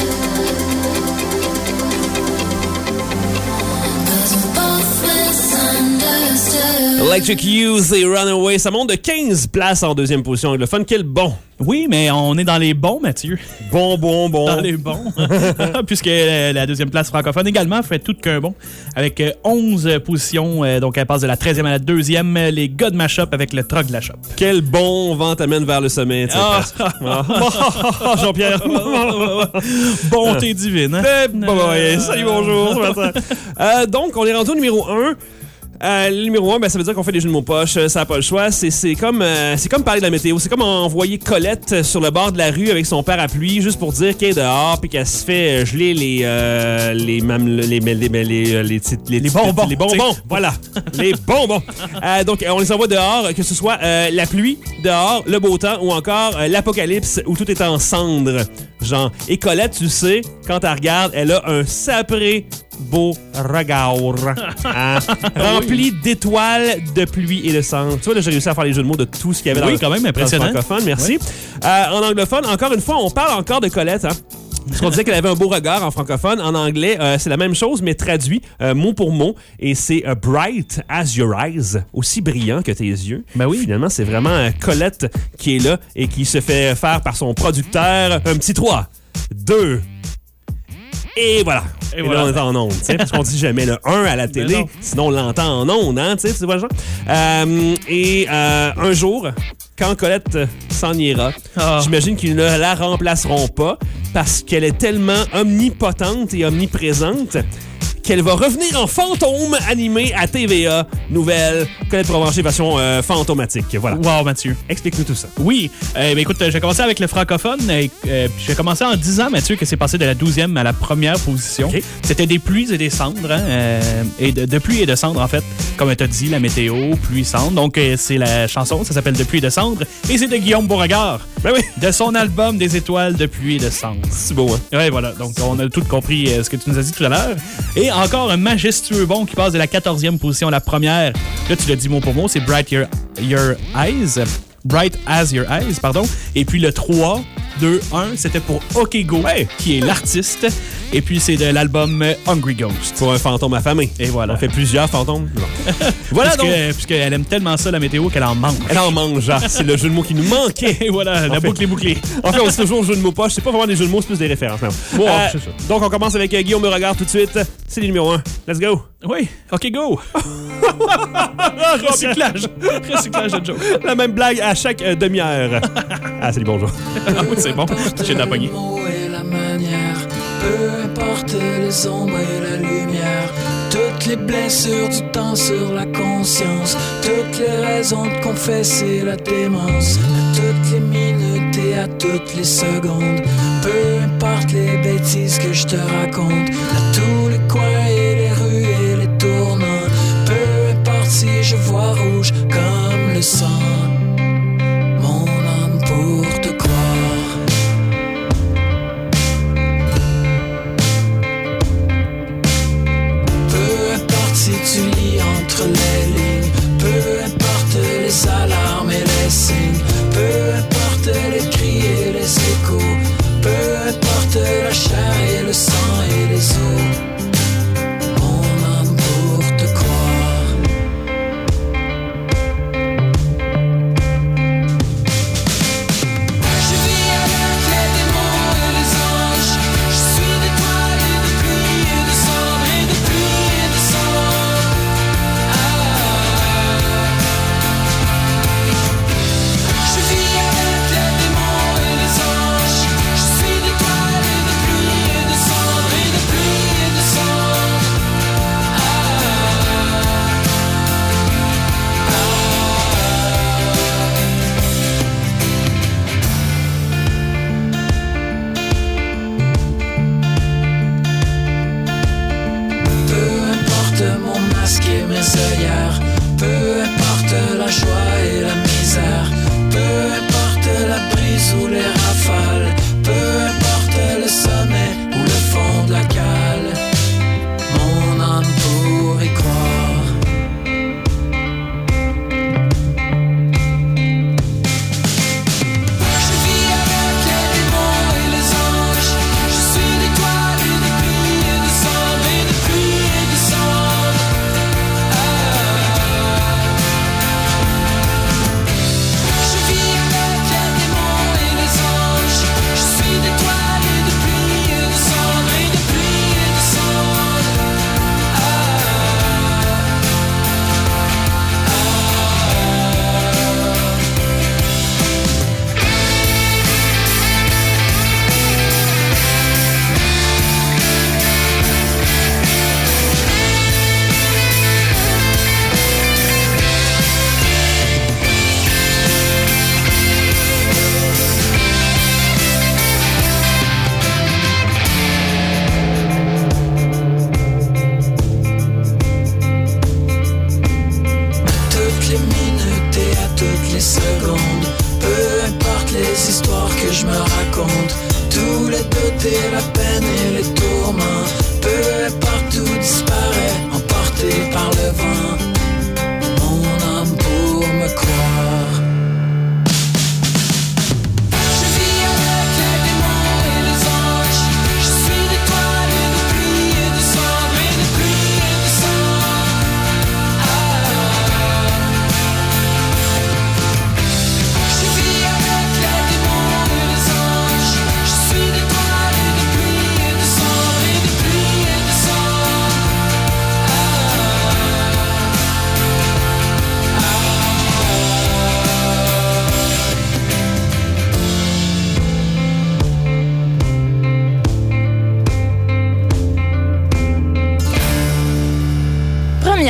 'Cause we're both misunderstood. Electric Youth et Runaway, ça monte de quinze places en deuxième position anglophone. Quel bon! Oui, mais on est dans les bons, Mathieu. Bon, bon, bon. Dans les bons. Puisque euh, la deuxième place francophone également fait tout qu'un bon. Avec euh, onze positions, euh, donc elle passe de la treizième à la deuxième. Les gars de Mashup avec le truck de la shop. Quel bon vent t'amène vers le sommet, tu sais, Ah. presque. Ah. Jean-Pierre. Bonté divine. Hein? Eh, bah, bah, ouais. Salut, bonjour. ce matin. Euh, donc, on est rendu au numéro un. Euh, le numéro un, ben, ça veut dire qu'on fait des jeux de mots poche. Ça n'a pas le choix. C'est, c'est, comme, euh, c'est comme parler de la météo. C'est comme envoyer Colette sur le bord de la rue avec son parapluie juste pour dire qu'elle est dehors puis qu'elle se fait geler les euh, les, mam- les, les, les, les, les, les, les, Les bonbons. Les bonbons, voilà. Les bonbons. Euh, donc, on les envoie dehors, que ce soit euh, la pluie dehors, le beau temps ou encore euh, l'apocalypse où tout est en cendres. Genre, et Colette, tu sais, quand elle regarde, elle a un sapré beau regard. Hein? Rempli d'étoiles, de pluie et de cendres. Tu vois, là, j'ai réussi à faire les jeux de mots de tout ce qu'il y avait Oui, dans, quand même, dans le impressionnant. francophone. Merci. Oui. Euh, en anglophone, encore une fois, on parle encore de Colette, hein? Parce qu'on disait qu'elle avait un beau regard en francophone. En anglais, euh, c'est la même chose, mais traduit euh, mot pour mot. Et c'est uh, bright as your eyes, aussi brillant que tes yeux. Ben oui. Finalement, c'est vraiment euh, Colette qui est là et qui se fait faire par son producteur un petit trois, deux, et voilà. Et, Et voilà. là, on est en onde, tu sais, parce qu'on dit jamais le un à la télé, non. sinon on l'entend en onde, hein, tu sais, tu vois le genre. Euh, et euh, un jour, quand Colette s'en ira, Ah. j'imagine qu'ils ne la remplaceront pas parce qu'elle est tellement omnipotente et omniprésente qu'elle va revenir en fantôme animé à T V A. Nouvelle, Colette Provencher version euh, fantomatique. Voilà. Wow, Mathieu. Explique-nous tout ça. Oui. Euh, ben, écoute, j'ai commencé avec le francophone. Et, euh, j'ai commencé en disant, Mathieu, que c'est passé de la douzième à la première position. Okay. C'était des pluies et des cendres. Hein, euh, et de, de pluie et de cendres, en fait. Comme tu as dit, la météo, pluie, cendres. Donc, euh, c'est la chanson. Ça s'appelle De pluie et de cendres. Et c'est de Guillaume Beauregard. Ben oui. De son album Des étoiles de pluie et de cendres. C'est beau, hein? Ouais, voilà. Donc, on a tout compris euh, ce que tu nous as dit tout à l'heure. Et encore un majestueux bon qui passe de la quatorzième position à la première. Là, tu l'as dit mot pour mot, c'est Bright Your, Your Eyes. Bright As Your Eyes, pardon. Et puis le trois, deux, un, c'était pour OK Go, ouais, qui est l'artiste. Et puis c'est de l'album Hungry Ghost. Pour un fantôme affamé. Et voilà. On fait plusieurs fantômes. Voilà donc. Puisqu'elle aime tellement ça, la météo, qu'elle en mange. Elle en mange, ah, c'est le jeu de mots qui nous manquait. Et voilà, la boucle est bouclée. En fait, on dit toujours jeu de mots poche. C'est pas vraiment des jeux de mots, c'est plus des références. Bon, euh, c'est ça. Donc, on commence avec euh, Guillaume Beauregard tout de suite. C'est le numéro un. Let's go. Oui, OK Go. Recyclage. Recyclage de joke. La même blague à chaque euh, demi-heure. Ah, salut, bonjour. Ah oui, c'est bon. J'ai de la poignée. La manière, peu importe les ombres et la lumière, toutes les blessures du temps sur la conscience, toutes les raisons de confesser la démence, à toutes les minutes et à toutes les secondes, peu importe les bêtises que je te raconte, à tous les coins et les rues et les tournants, peu importe si je vois rouge comme le sang, mon âme pour te croire. Si tu lis entre les lignes, peu importe les alarmes et les signes, peu importe les cris et les échos, peu importe la chair et le sang et les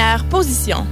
première position.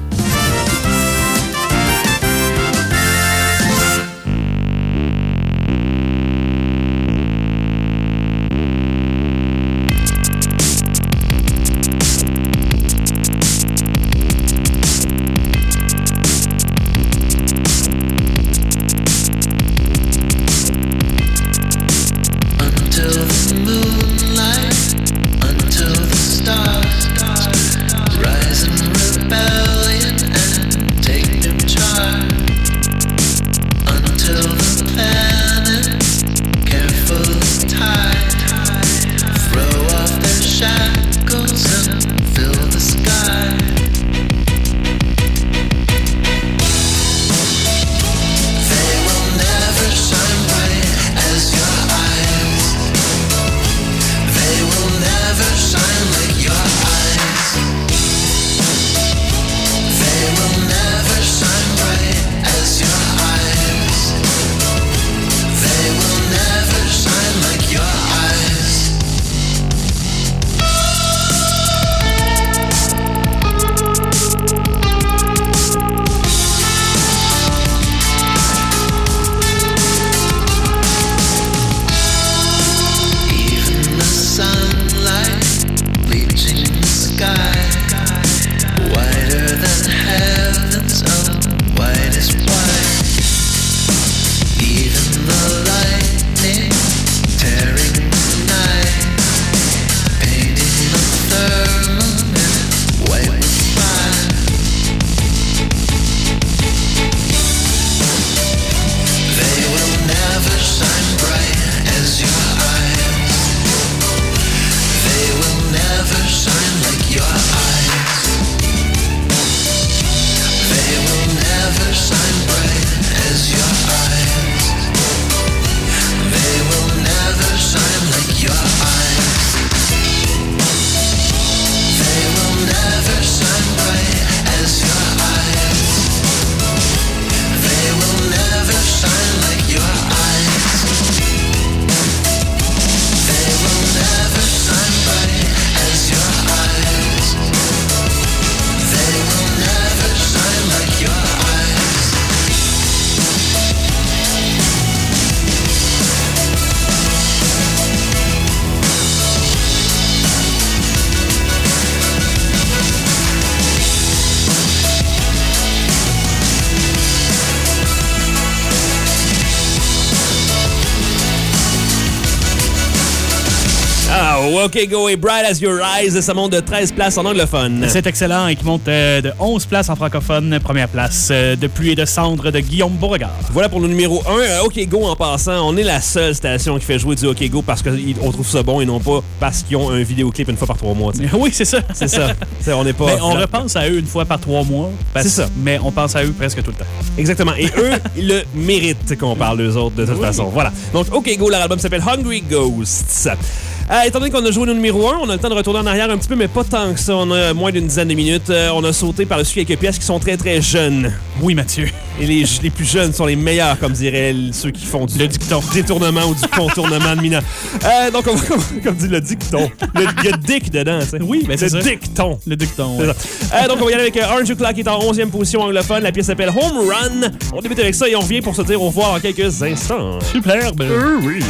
OK Go et Bright as Your Eyes, ça monte de treize places en anglophone. C'est excellent et qui monte euh, de onze places en francophone. Première place euh, de Pluie et de cendres de Guillaume Beauregard. Voilà pour le numéro un. Euh, OK Go, en passant, on est la seule station qui fait jouer du OK Go parce qu'on trouve ça bon et non pas parce qu'ils ont un vidéoclip une fois par trois mois. T'sais. Oui, c'est ça. C'est ça. T'sais, on n'est pas. Mais on repense à eux une fois par trois mois. C'est ça. Mais on pense à eux presque tout le temps. Exactement. Et eux, ils le méritent qu'on parle d'eux autres de toute oui. façon. Voilà. Donc, OK Go, leur album s'appelle Hungry Ghosts. Euh, étant donné qu'on a joué nos numéro un, on a le temps de retourner en arrière un petit peu, mais pas tant que ça. On a moins d'une dizaine de minutes. Euh, on a sauté par-dessus quelques pièces qui sont très, très jeunes. Oui, Mathieu. Et les, les plus jeunes sont les meilleurs, comme diraient ceux qui font du le dicton. détournement ou du contournement de Mina. Euh, donc, on va, comme dit le dicton. Il y a dick dedans, tu sais. Oui, mais c'est le ça. dicton. Le dicton, ouais. euh, Donc, on va y aller avec euh, Orange O'Clock qui est en onzième position anglophone. La pièce s'appelle Home Run. On débute avec ça et on revient pour se dire au revoir en quelques instants. Superbe. Euh, oui.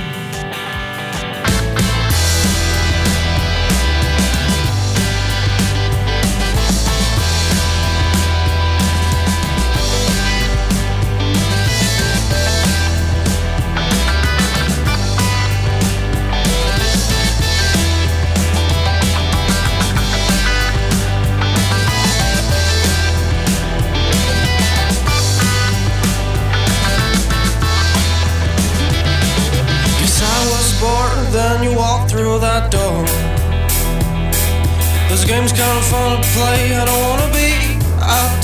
Game's kinda fun to play, I don't wanna be out.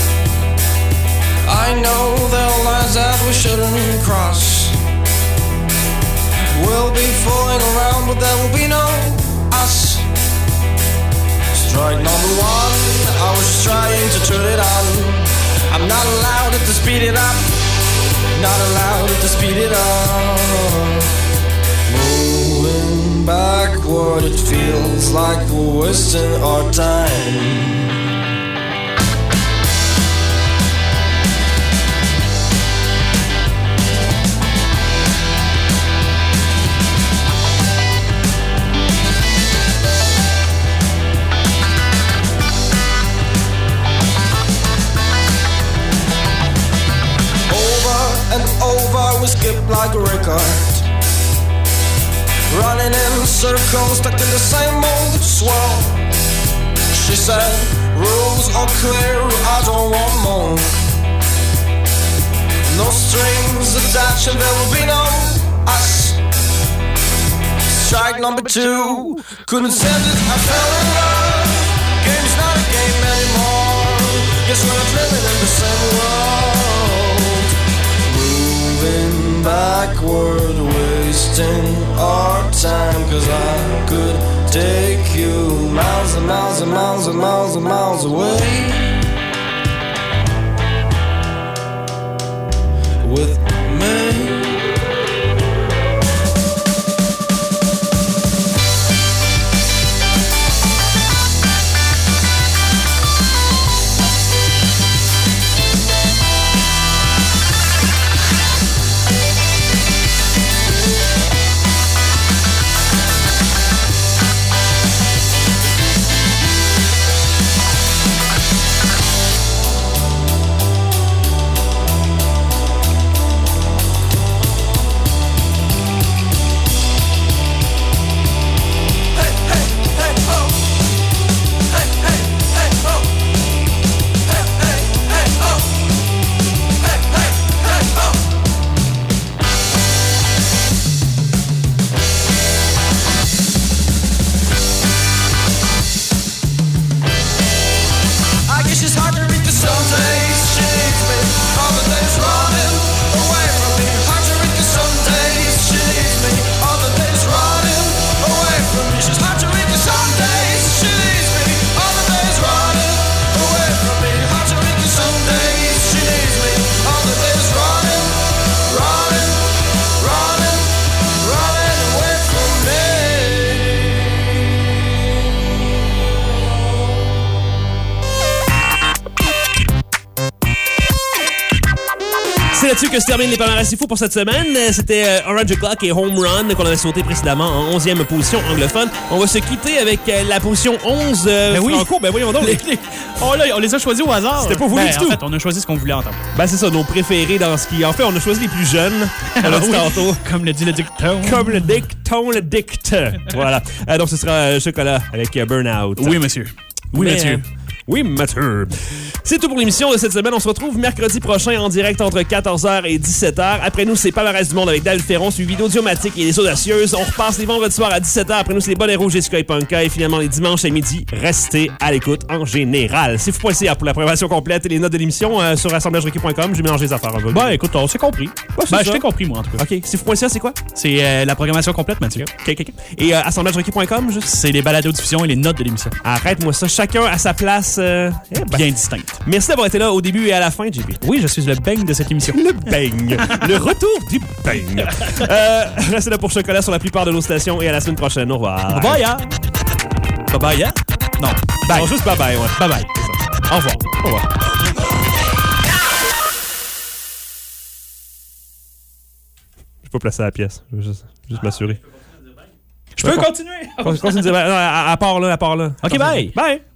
I know there are lines that we shouldn't cross. We'll be fooling around, but there will be no us. Strike number one, I was just trying to turn it on. I'm not allowed to speed it up, not allowed to speed it up. Backward, it feels like we're wasting our time. like a record. Running in circles, stuck in the same old swirl. She said, rules are clear, I don't want more. No strings attached and there will be no us. Strike number two, couldn't send it, I fell in love. Game's not a game anymore. Guess we're not living in the same world. Moving backward, wasting our time. Cause I could take you miles and miles and miles and miles and miles away. With me. C'est là-dessus que se termine les palmarès c'est fou pour cette semaine. C'était euh, Orange O'Clock et Home Run qu'on avait sauté précédemment en onzième position anglophone. On va se quitter avec euh, la position onze euh, ben oui. franco. Ben voyons donc. Les, les, oh là, on les a choisis au hasard. C'était pas voulu ben, du tout. En fait, on a choisi ce qu'on voulait entendre. Ben c'est ça, nos préférés dans ce qui... En fait, on a choisi les plus jeunes. On l'a dit oui. tantôt. Comme le dit le dicton. Comme le dicton, le dict. Voilà. Euh, donc ce sera euh, Chocolat avec euh, Burnout. Oui, monsieur. Oui, Mais, monsieur. Euh, Oui, Mathieu. C'est tout pour l'émission de cette semaine. On se retrouve mercredi prochain en direct entre quatorze heures et dix-sept heures. Après nous, c'est Palmarès du Monde avec David Ferron, suivi d'Audiomatique et les Audacieuses. On repasse les vendredis soirs à dix-sept heures. Après nous, c'est les Bonnets Rouges, Jessica et Punka. Et finalement, les dimanches à midi, restez à l'écoute en général. C'est fou point c a pour la préparation complète et les notes de l'émission euh, sur assemblage requis point com. J'ai mélangé les affaires. En ben, écoute, on s'est compris. Ouais, ben, je t'ai compris, moi, en tout cas. OK. C'est fou point c a, c'est quoi? C'est euh, la programmation complète, Mathieu. OK, OK, OK. Et euh, assemblage requis point com, juste? C'est les balados-diffusions et les notes de l'émission. Arrête-moi ça. Chacun à sa place. Euh... Eh ben. Bien distincte. Merci d'avoir été là au début et à la fin, J P. Oui, je suis le beigne de cette émission. Le beigne. Le retour du beigne. euh, restez là pour Chocolat sur la plupart de nos stations et à la semaine prochaine. Au revoir. Bye bye. Bye bye. Hein? Non. Bye. Non, juste bye bye, ouais. Bye bye. Au revoir. Au revoir. Je peux placer la pièce. Je veux juste, juste m'assurer. Je peux continuer. Continue. Non, à, à part là, à part là. OK, bye. Bye.